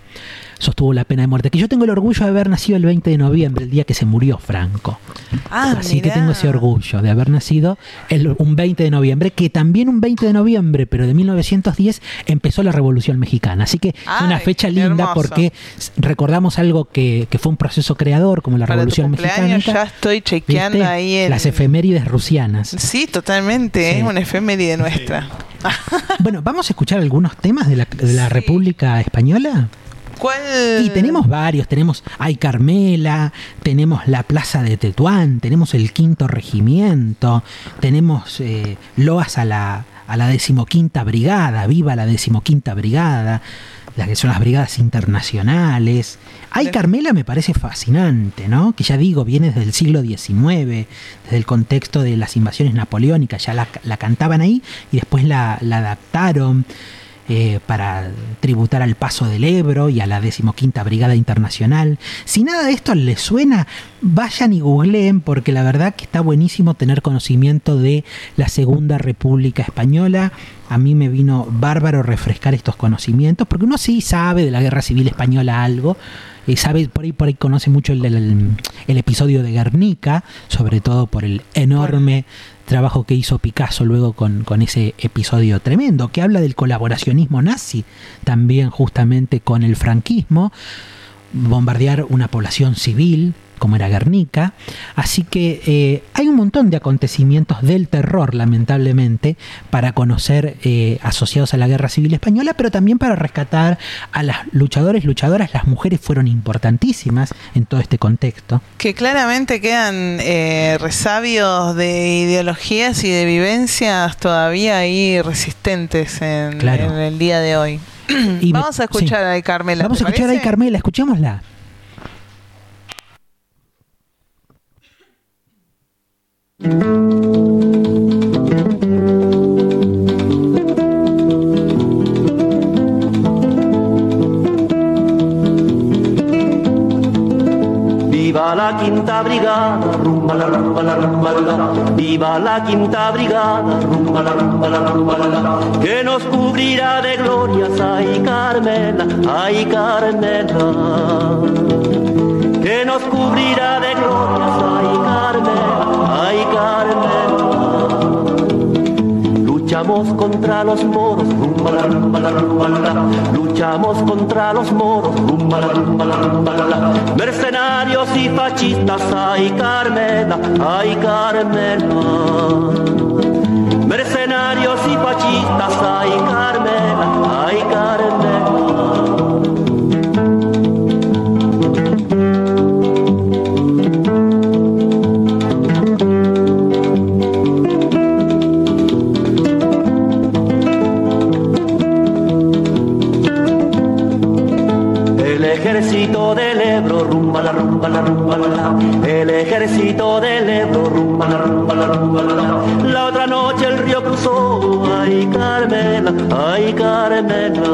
la pena de muerte. Que yo tengo el orgullo de haber nacido el 20 de noviembre, el día que se murió Franco. Así que tengo ese orgullo de haber nacido un 20 de noviembre, que también un 20 de noviembre, pero de 1910, empezó la Revolución Mexicana. Así que es una fecha linda, hermoso, porque recordamos algo que fue un proceso creador, como la Revolución Mexicana. Ya estoy chequeando ahí las efemérides rusianas. Sí, totalmente, es una efeméride nuestra. Bueno, vamos a escuchar algunos temas de la República Española. ¿Cuál? Y tenemos varios, hay Carmela, tenemos la Plaza de Tetuán, tenemos el Quinto Regimiento, tenemos loas a la 15ª Brigada, viva la 15ª Brigada, las que son las brigadas internacionales. Carmela me parece fascinante, ¿no? Que ya digo, viene desde el siglo XIX, desde el contexto de las invasiones napoleónicas, ya la cantaban ahí y después la adaptaron para tributar al Paso del Ebro y a la 15ª Brigada Internacional. Si nada de esto les suena, vayan y googleen, porque la verdad que está buenísimo tener conocimiento de la Segunda República Española. A mí me vino bárbaro refrescar estos conocimientos, porque uno sí sabe de la Guerra Civil Española algo, sabe, por ahí conoce mucho el episodio de Guernica, sobre todo por el enorme trabajo que hizo Picasso luego con ese episodio tremendo, que habla del colaboracionismo nazi, también justamente con el franquismo, bombardear una población civil, como era Guernica. Así que hay un montón de acontecimientos del terror, lamentablemente, para conocer asociados a la Guerra Civil Española, pero también para rescatar a las luchadoras. Las mujeres fueron importantísimas en todo este contexto. Que claramente quedan resabios de ideologías y de vivencias todavía ahí resistentes en el día de hoy. Vamos a escuchar a Carmela. Vamos a escuchar a Carmela, escuchémosla. Viva la quinta brigada, rumba la rumba la rumba la. Viva la quinta brigada, rumba la rumba la rumba la. Que nos cubrirá de glorias, ay Carmela, ay Carmela. Que nos cubrirá de glorias, ay Carmela, ay Carmela. Luchamos contra los moros, rumba la rumba la rumba la. Luchamos contra los moros, rumba la rumba la rumba la. Mercenarios y fascistas, ay Carmela, ay Carmela. Mercenarios y fascistas, ay Carmela, ay Carmela. Ejército del Ebro, rumba la rumba la rumba la. El ejército del Ebro, rumba la rumba la rumba la. La otra noche el río cruzó, ay Carmela, ay Carmela.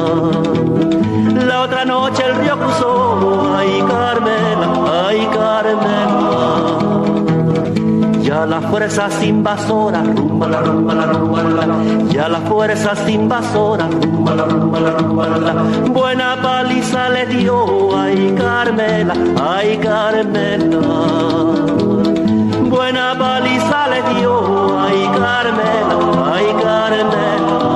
La otra noche el río cruzó, ay Carmela, ay Carmela. Ya las fuerzas invasoras, rumba la rumba la rumba la. Ya las fuerzas invasoras, rumba la rumba la rumba la. Buena paliza le dio, ay Carmela, ay Carmela. Buena paliza le dio, ay Carmela, ay Carmela.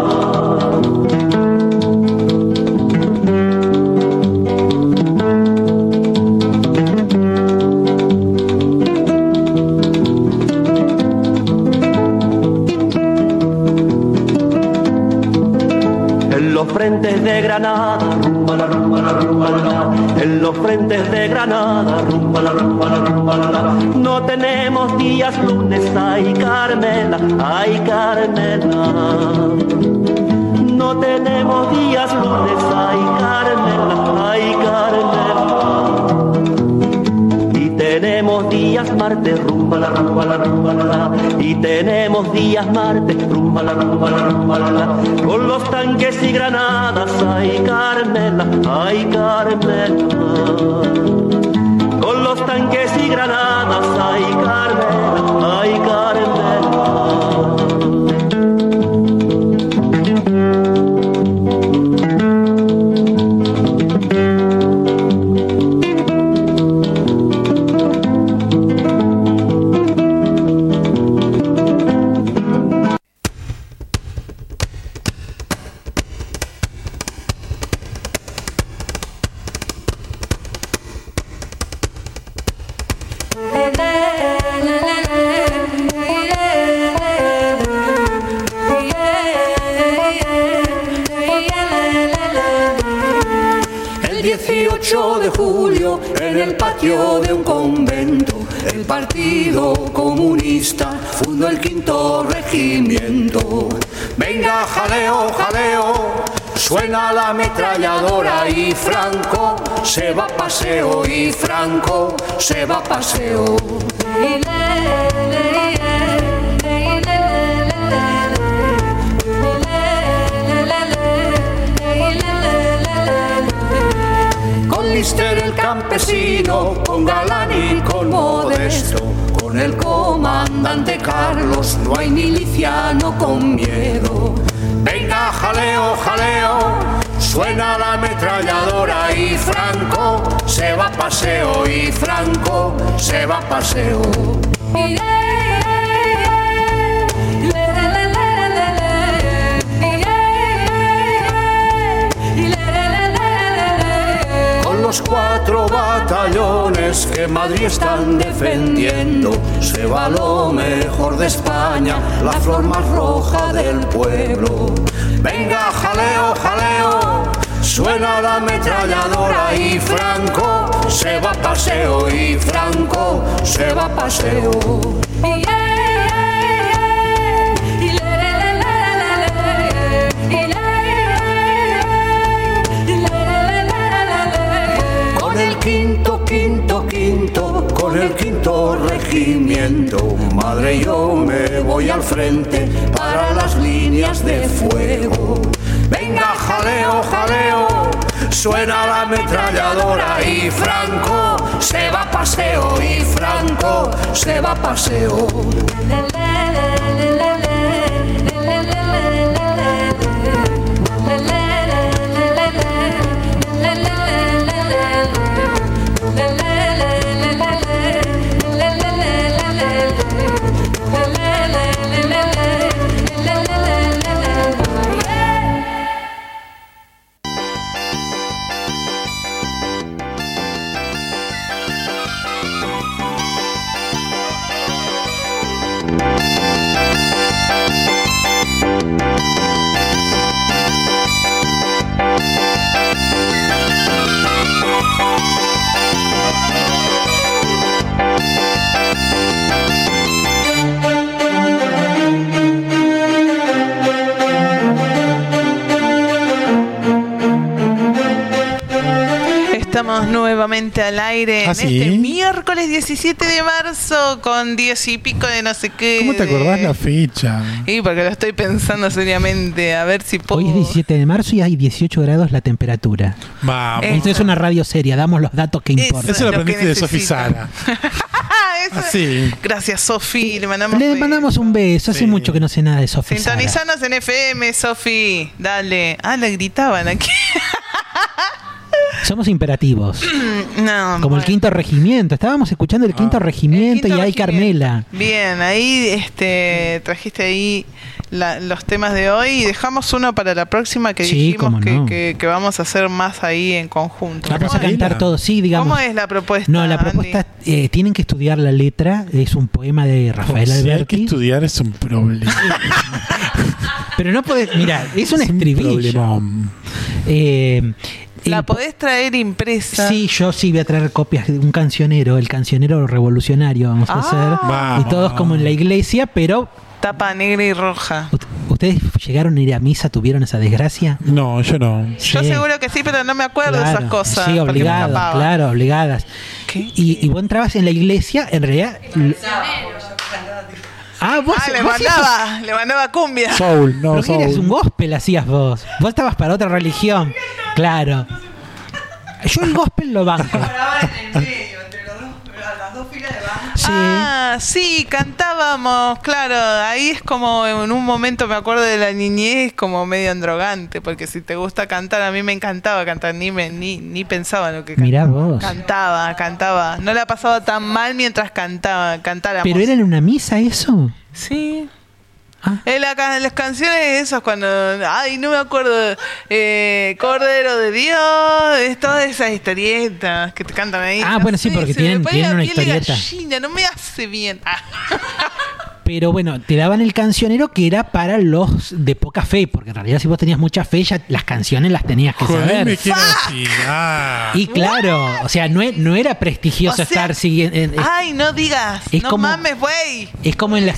En los frentes de Granada, rumba la rumba la rumba la. En los frentes de Granada, rumba la rumba la rumba la. No tenemos días lunes, ay Carmela, ay Carmela. No tenemos días lunes, ay Carmela, ay Carmela. Y tenemos días martes, rumba la rumba la rumba la. Y tenemos días martes, rumba la rumba la rumba la. Con los tanques y granadas, ay Carmela, ay Carmela. Con los tanques y granadas, ay Carmela, ay Carmela. El 18 de julio, en el patio de un convento, el Partido Comunista fundó el 5º regimiento. Venga, jaleo, jaleo, suena la ametralladora y Franco se va a paseo, y Franco se va a paseo. Con Lister el campesino, con Galán y con Modesto, con el comandante Carlos, no hay miliciano con miedo. Venga, jaleo, jaleo, suena la ametralladora y Franco se va a paseo, y Franco se va a paseo. los 4 batallones que en Madrid están defendiendo. Se va lo mejor de España, la flor más roja del pueblo. Venga, jaleo, jaleo, suena la ametralladora y Franco se va a paseo, y Franco se va a paseo. Con el quinto, con el 5.º regimiento, madre, yo me voy al frente para las líneas de fuego. Venga, jaleo, jaleo, suena la ametralladora y Franco se va a paseo, y Franco se va a paseo. Estamos nuevamente al aire en este miércoles 17 de marzo con 10 y pico de no sé qué. ¿Cómo te acordás la fecha? Y porque lo estoy pensando seriamente, a ver si puedo. Hoy es 17 de marzo y hay 18 grados la temperatura. Vamos. Esto es una radio seria, damos los datos que importan. Eso lo aprendiste de Sofi Sara. Sí. Gracias, Sofi. Le mandamos un beso. Hace mucho que no sé nada de Sofi Sara. Sintonizanos en FM, Sofi. Dale. Ah, le gritaban aquí. Somos imperativos. No, como el 5.º regimiento. Estábamos escuchando el 5.º regimiento y hay Carmela. Bien, ahí trajiste ahí los temas de hoy y dejamos uno para la próxima que dijimos que vamos a hacer más ahí en conjunto. Vamos a cantar todos, sí, digamos. ¿Cómo es la propuesta? No, la propuesta tienen que estudiar la letra. Es un poema de Rafael Alberti. Hay que estudiar, es un problema. Pero no podés, mira, es un estribillo. ¿La podés traer impresa? Sí, yo sí voy a traer copias de un cancionero, el cancionero revolucionario vamos a hacer. Vamos. Y todos como en la iglesia, pero... Tapa negra y roja. ¿Ustedes llegaron a ir a misa? ¿Tuvieron esa desgracia? No, yo no. Sí. Yo seguro que sí, pero no me acuerdo de esas cosas. Sí, obligadas, claro, obligadas. Y vos entrabas en la iglesia, en realidad... le mandaba cumbia. Soul, no, ¿Pero qué eras? Un gospel hacías vos. Vos estabas para otra religión. Claro. Yo el gospel lo banco. Sí. Ah, sí, cantábamos, claro. Ahí es como en un momento me acuerdo de la niñez, como medio androgante, porque si te gusta cantar, a mí me encantaba cantar, ni pensaba en lo que cantaba. Mirá vos. Cantaba. No la pasaba tan mal mientras cantáramos. ¿Pero era en una misa eso? Sí. Las canciones esas cuando... Ay, no me acuerdo. Cordero de Dios. Todas esas historietas que te cantan ahí. Ah, bueno, sí, porque tienen una historieta. Gallina, no me hace bien. Pero bueno, te daban el cancionero que era para los de poca fe, porque en realidad si vos tenías mucha fe, ya las canciones las tenías que saber. Y claro, o sea, no era prestigioso estar siguiendo... Ay, no digas, no mames, güey. Es como en las...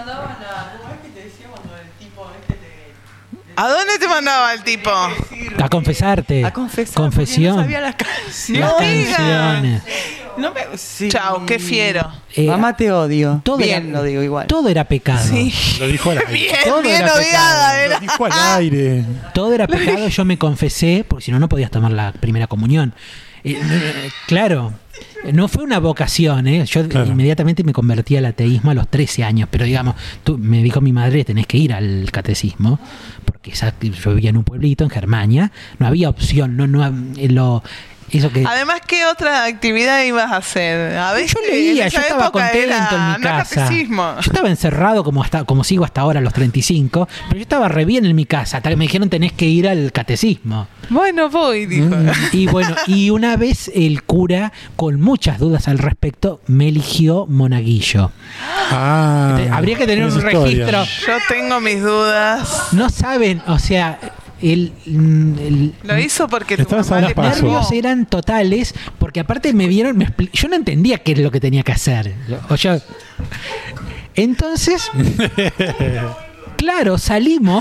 ¿A dónde te mandaba el tipo? A confesarte. A confesar. Confesión. No sabía las canciones. Las canciones. Chao, qué fiero. Mamá, te odio. Todo bien, lo digo igual. Todo era pecado. Sí. Lo dijo al aire. Bien odiada era. Lo dijo al aire. Todo era pecado. Yo me confesé, porque si no, no podías tomar la primera comunión. Claro. No fue una vocación, Yo inmediatamente me convertí al ateísmo a los 13 años, pero digamos, me dijo mi madre, tenés que ir al catecismo, porque yo vivía en un pueblito, en Germania, no había opción, Eso que Además, ¿qué otra actividad ibas a hacer? A veces, yo leía, en yo esa estaba época contento era en mi no casa. catecismo. Yo estaba encerrado como sigo hasta ahora a los 35, pero yo estaba re bien en mi casa, hasta que me dijeron tenés que ir al catecismo. Bueno, voy, dijo. Y bueno, y una vez el cura, con muchas dudas al respecto, me eligió monaguillo. Habría que tener un registro. Yo tengo mis dudas. No saben, o sea, Lo hizo porque tu los mamá le pagó. nervios eran totales, porque aparte me vieron, yo no entendía qué es lo que tenía que hacer. Entonces, claro, salimos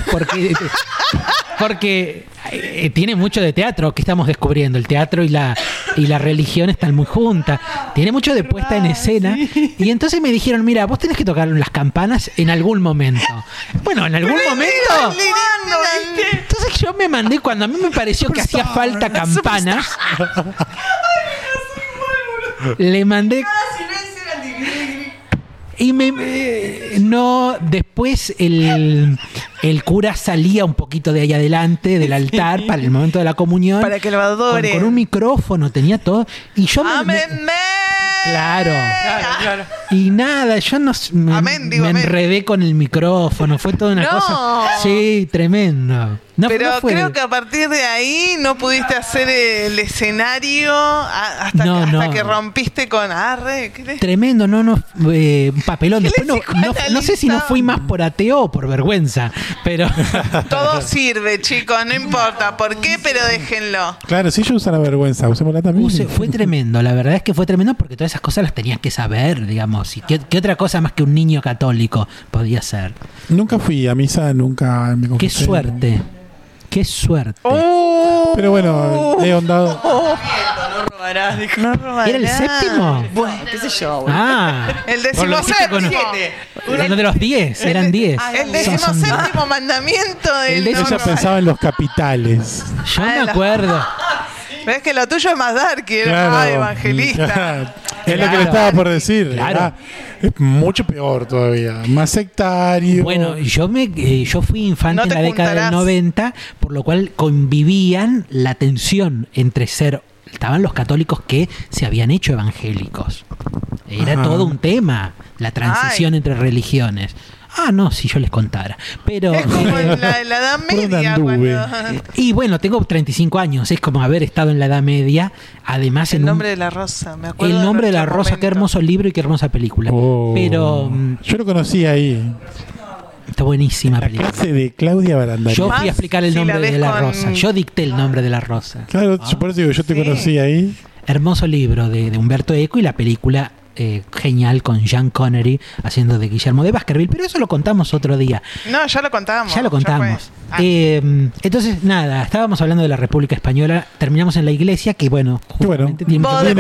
porque tiene mucho de teatro que estamos descubriendo. El teatro y la religión están muy juntas. Tiene mucho de puesta en escena. Sí. Y entonces me dijeron, mira, vos tenés que tocar las campanas en algún momento. Bueno, en algún momento. Entonces yo me mandé, cuando a mí me pareció que hacía falta campanas, le mandé. Y después el cura salía un poquito de ahí adelante del altar para el momento de la comunión, para que lo adore, con un micrófono, tenía todo, y yo claro. Y nada, yo me enredé con el micrófono, fue toda una cosa, sí, tremendo. Pero creo que a partir de ahí no pudiste hacer el escenario hasta que rompiste con arre. Tremendo, un papelón. Después no sé si no fui más por ateo o por vergüenza, pero todo sirve, chicos, no importa por qué, pero déjenlo. Claro, si yo uso la vergüenza, usémosla también. Fue tremendo, la verdad es que fue tremendo porque todas esas cosas las tenías que saber, digamos. ¿Y qué otra cosa más que un niño católico podía ser? Nunca fui a misa, nunca me confesé. Qué suerte. Qué suerte. Pero bueno, he ahondado. No robarás, dijo. No robarás. ¿Era el séptimo? Bueno, qué sé yo. El 17º. Uno de los 10, eran 10. El 17º mandamiento. Yo ya pensaba en los capitales. Yo me acuerdo. ¿Ves que lo tuyo es más dark? Evangelista. Es lo que le estaba por decir. Claro. Es mucho peor todavía. Más sectario. Bueno, yo fui infante en la década del 90, por lo cual convivían la tensión entre estaban los católicos que se habían hecho evangélicos. Era todo un tema, la transición entre religiones. No, si yo les contara. Pero es como en la Edad Media. Y bueno, tengo 35 años, es como haber estado en la Edad Media. Además, El nombre de la rosa, me acuerdo. El nombre de la rosa, qué hermoso libro y qué hermosa película. Pero yo lo conocí ahí. Está buenísima la película. Clase de Claudia Barandarí. Yo fui a explicar el nombre de la rosa. Yo dicté el nombre de la rosa. Claro, por eso digo, yo te conocí ahí. Hermoso libro de Humberto Eco y la película genial con Sean Connery haciendo de Guillermo de Baskerville, pero eso lo contamos otro día. No, ya lo contamos. Ya lo contamos. Entonces, nada, estábamos hablando de la República Española, terminamos en la iglesia, que bueno, tiene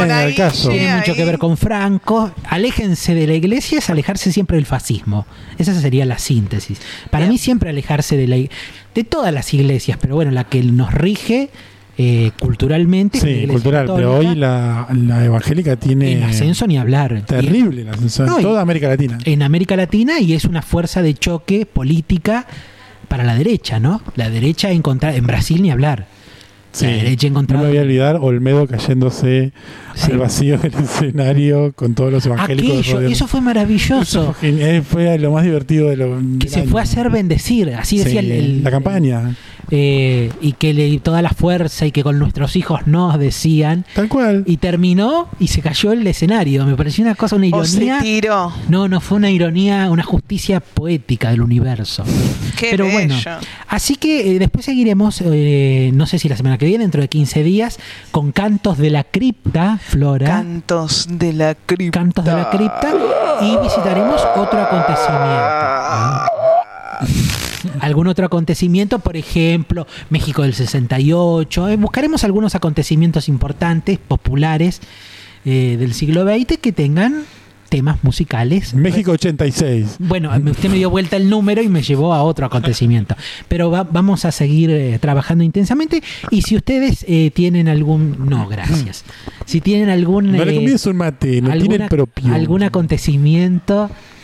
mucho que ver con Franco. Aléjense de la iglesia es alejarse siempre del fascismo. Esa sería la síntesis. Para mí siempre alejarse de todas las iglesias, pero bueno, la que nos rige culturalmente. Sí, cultural, pero hoy la evangélica tiene... En ascenso ni hablar. Terrible el ascenso en toda América Latina. En América Latina, y es una fuerza de choque política para la derecha, ¿no? La derecha en Brasil ni hablar. Sí, no me voy a olvidar Olmedo cayéndose al vacío del escenario con todos los evangélicos. Eso fue maravilloso. Fue lo más divertido de lo que se fue a hacer bendecir, así decía la campaña. Y que toda la fuerza y que con nuestros hijos nos decían. Tal cual. Y terminó y se cayó el escenario. Me pareció una cosa, una ironía. O se tiró. No fue una ironía, una justicia poética del universo. Pero bello. Bueno, así que después seguiremos, no sé si la semana que viene, dentro de 15 días, con Cantos de la Cripta, Flora. Cantos de la Cripta. Cantos de la Cripta. Y visitaremos otro acontecimiento. Algún otro acontecimiento, por ejemplo, México del 68. Buscaremos algunos acontecimientos importantes, populares, del siglo XX que tengan temas musicales. México 86. Bueno, usted me dio vuelta el número y me llevó a otro acontecimiento. Pero vamos a seguir trabajando intensamente. Y si ustedes tienen algún... No, gracias. Si tienen algún... No le convides un mate, no tiene el propio. Algún acontecimiento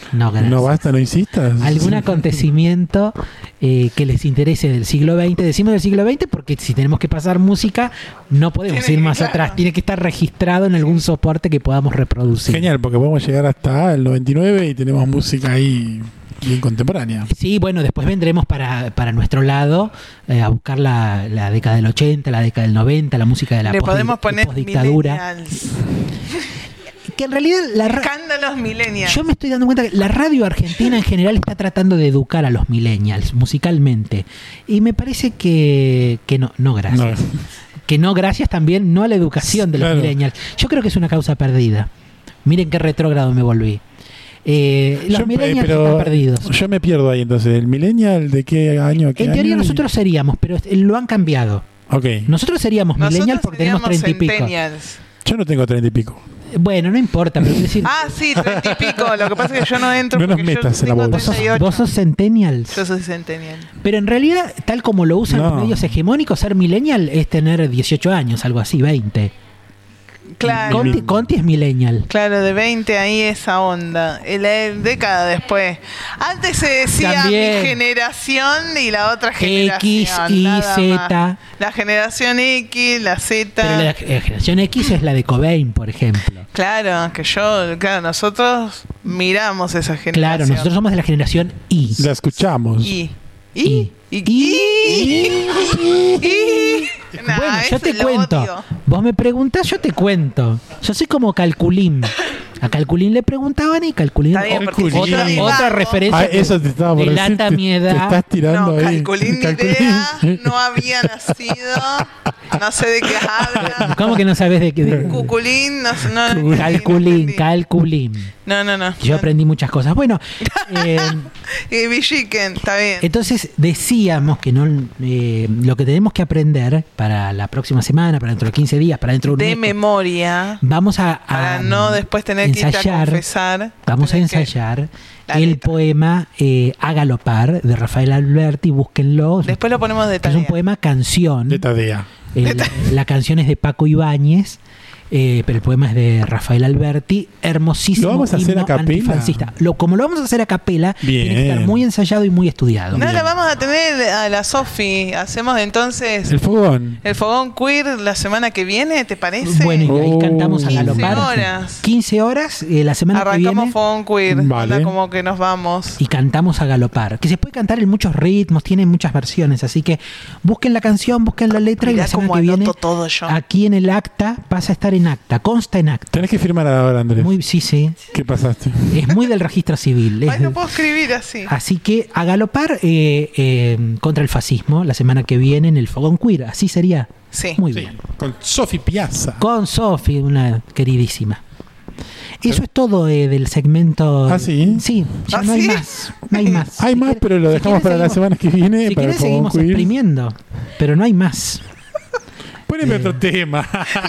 No, gracias. No basta, no insistas. Algún acontecimiento que les interese del siglo XX. Decimos del siglo XX porque si tenemos que pasar música, no podemos ir más atrás. Tiene que estar registrado en algún soporte que podamos reproducir. Genial, porque podemos llegar hasta el 99 y tenemos música ahí bien contemporánea. Sí, bueno, después vendremos para nuestro lado a buscar la década del 80, la década del 90, la música de la Le podemos poner postdictadura. Que en realidad escándalos millennials. Yo me estoy dando cuenta que la radio argentina en general está tratando de educar a los millennials musicalmente. Y me parece que no gracias. No. Que no gracias también no a la educación de los millennials. Yo creo que es una causa perdida. Miren qué retrógrado me volví. Los millennials están perdidos. Yo me pierdo ahí entonces. ¿El millennial de qué año a qué En teoría año? Nosotros seríamos, pero lo han cambiado. Okay. Nosotros seríamos millennials porque tenemos 30 y pico. Yo no tengo 30 y pico. Bueno, no importa, pero decir... sí, 30 y pico. Lo que pasa es que yo no entro. No nos metas en la bola. ¿Vos sos centennials? Yo soy centennial. Pero en realidad, tal como lo usan los medios hegemónicos, ser millennial es tener 18 años, algo así, 20. Claro. Conti es millennial. Claro, de 20 ahí esa onda. La década después. Antes se decía también mi generación y la otra generación. X, Y, Z. La generación X, la Z. Pero la generación X es la de Cobain, por ejemplo. Claro, nosotros miramos esa generación. Claro, nosotros somos de la generación Y. La escuchamos. Bueno, yo te cuento. Vos me preguntás, yo te cuento. Yo soy como Calculín. A Calculín le preguntaban y Calculín otra referencia eso te estaba por delata decir, mi edad. Te estás tirando ahí. Calculín ni idea, no había nacido, no sé de qué habla. ¿Cómo que no sabes de qué? Cuculín, no. Calculín. No. Yo aprendí muchas cosas. Bueno, y Villiquen, está bien. Entonces decíamos que lo que tenemos que aprender para la próxima semana, para dentro de 15 días, para dentro de un mes, memoria. Vamos para no después tener que ir a confesar. Vamos a ensayar el poema A Galopar de Rafael Alberti, búsquenlo. Después lo ponemos de tarea. Es un poema canción. De tarea. La canción es de Paco Ibáñez. Pero el poema es de Rafael Alberti, hermosísimo. ¿Lo vamos a hacer a capela? Como lo vamos a hacer a capela, bien, tiene que estar muy ensayado y muy estudiado. No, la vamos a tener a la Sofi. Hacemos entonces el fogón queer la semana que viene, ¿te parece? Bueno, y ahí cantamos a galopar. 15 horas la semana que viene. Arrancamos fogón queer, vale. Como que nos vamos. Y cantamos a galopar, que se puede cantar en muchos ritmos, tiene muchas versiones, así que busquen la canción, busquen la letra. Mirá, y la semana que viene todo yo. Aquí en el acta pasa a estar en acta, consta en acta. Tenés que firmar ahora, Andrés. Sí. ¿Qué pasaste? Es muy del registro civil. Ay, no puedo escribir así. Así que a galopar contra el fascismo la semana que viene en el Fogón Queer. Así sería. Sí. Muy bien. Con Sofi Piazza. Con Sofi, una queridísima. Eso es todo del segmento. ¿Ah, sí? Sí, ya no hay más. No hay más. Hay más, pero lo dejamos para la semana que viene. Si para querés seguimos exprimiendo, pero no hay más. Poneme otro tema.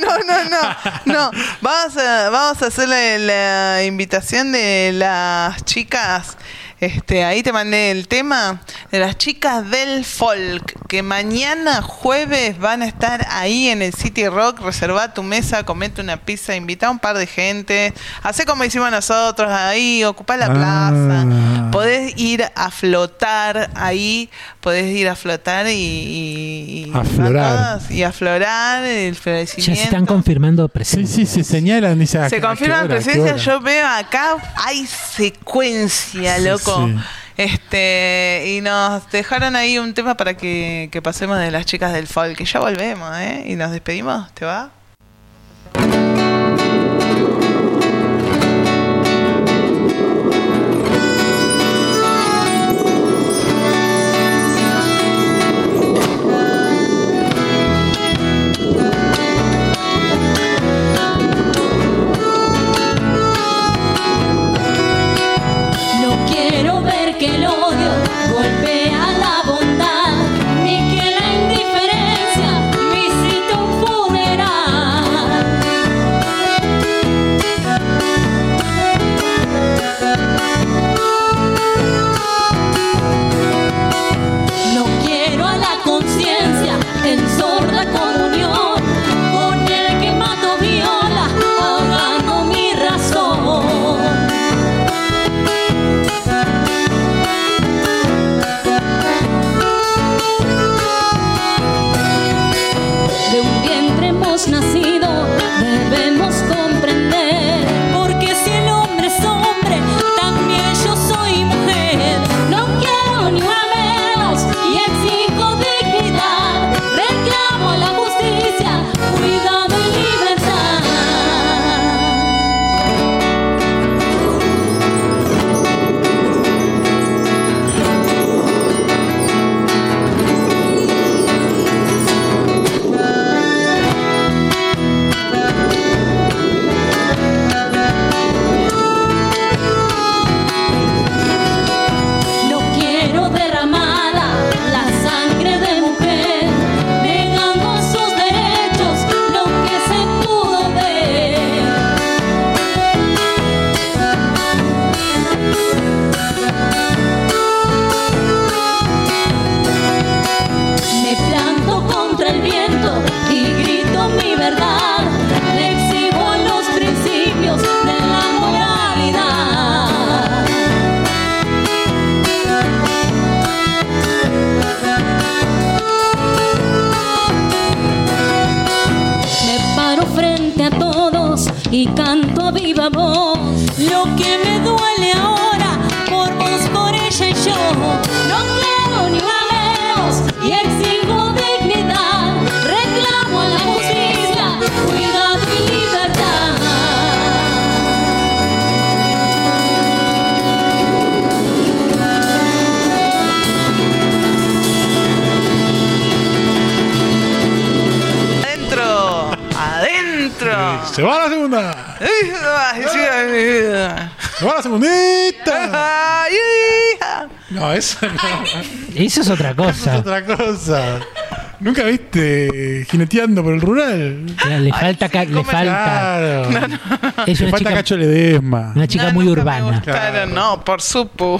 No. Vamos a hacer la invitación de las chicas. Ahí te mandé el tema de las chicas del folk, que mañana jueves van a estar ahí en el City Rock. Reservá tu mesa, comete una pizza, invita a un par de gente, hacé como hicimos nosotros ahí, ocupá la plaza, podés ir a flotar ahí, y aflorar el florecimiento. Ya se están confirmando presencias. Sí, se señalan. Se confirman presencias. Yo veo acá hay secuencia, loco. Sí. Y nos dejaron ahí un tema para que pasemos de las chicas del folk, que ya volvemos, y nos despedimos. ¿Te va? Que el odio golpea la bondad, ni que la indiferencia visite un funeral. Se va la segunda. Se va la segundita. No, eso no. Eso es otra cosa. Eso es otra cosa. ¿Nunca viste jineteando por el rural? Le falta. Claro. No. Es le una falta chica, Cacho Ledesma. una chica muy urbana. Claro, no, por supu.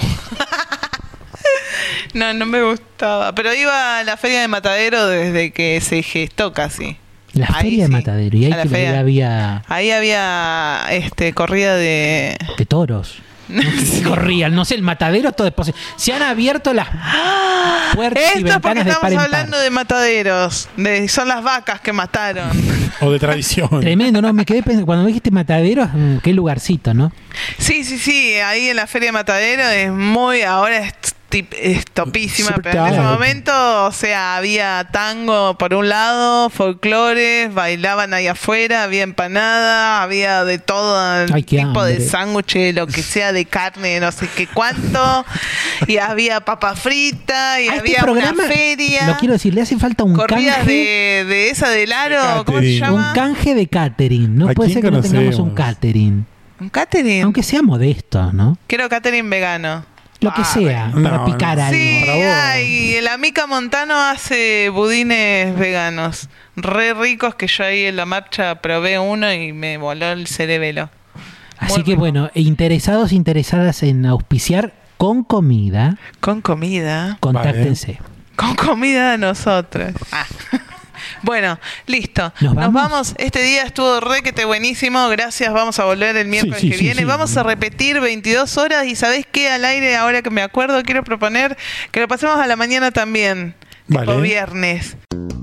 No me gustaba. Pero iba a la feria de Matadero desde que se gestó casi. La feria de Matadero. Y ahí A la que feria. había Ahí había corrida de toros. Corrían, no sé, el matadero todo es posible. Se han abierto las puertas y Esto es porque ventanas de par estamos en par. hablando de mataderos. Son las vacas que mataron. O de tradición. Tremendo, ¿no? Me quedé pensando, cuando me dijiste matadero, qué lugarcito, ¿no? Sí. Ahí en la feria de Matadero es muy. Ahora es topísima, Super pero en ese tarde. momento, o sea, había tango por un lado, folclores, bailaban ahí afuera, había empanada, había de todo Ay, qué tipo de hambre. sándwiches, lo que sea de carne, no sé qué cuánto, y había papa frita, y A este había programa, una feria. lo quiero decir, le hace falta un Corridas canje. de esa del aro, ¿cómo se Un llama? canje de catering. No ¿A puede quién ser que no tengamos un conocemos? catering. ¿Un catering? Aunque sea modesto, ¿no? Quiero catering vegano. Lo que sea, para No, picar algo. Sí, y la Mica Montano hace budines veganos, re ricos, que yo ahí en la marcha probé uno y me voló el cerebelo. Así que bueno, interesadas en auspiciar con comida, Con comida. contáctense. Con comida de nosotros. Bueno, listo. ¿Nos Nos vamos? vamos. Este día estuvo requete buenísimo. Gracias. Vamos a volver el miércoles sí, que sí, viene. sí. Vamos a repetir 22 horas. Y ¿sabés qué? Al aire, ahora que me acuerdo, quiero proponer que lo pasemos a la mañana también. Tipo Vale. viernes.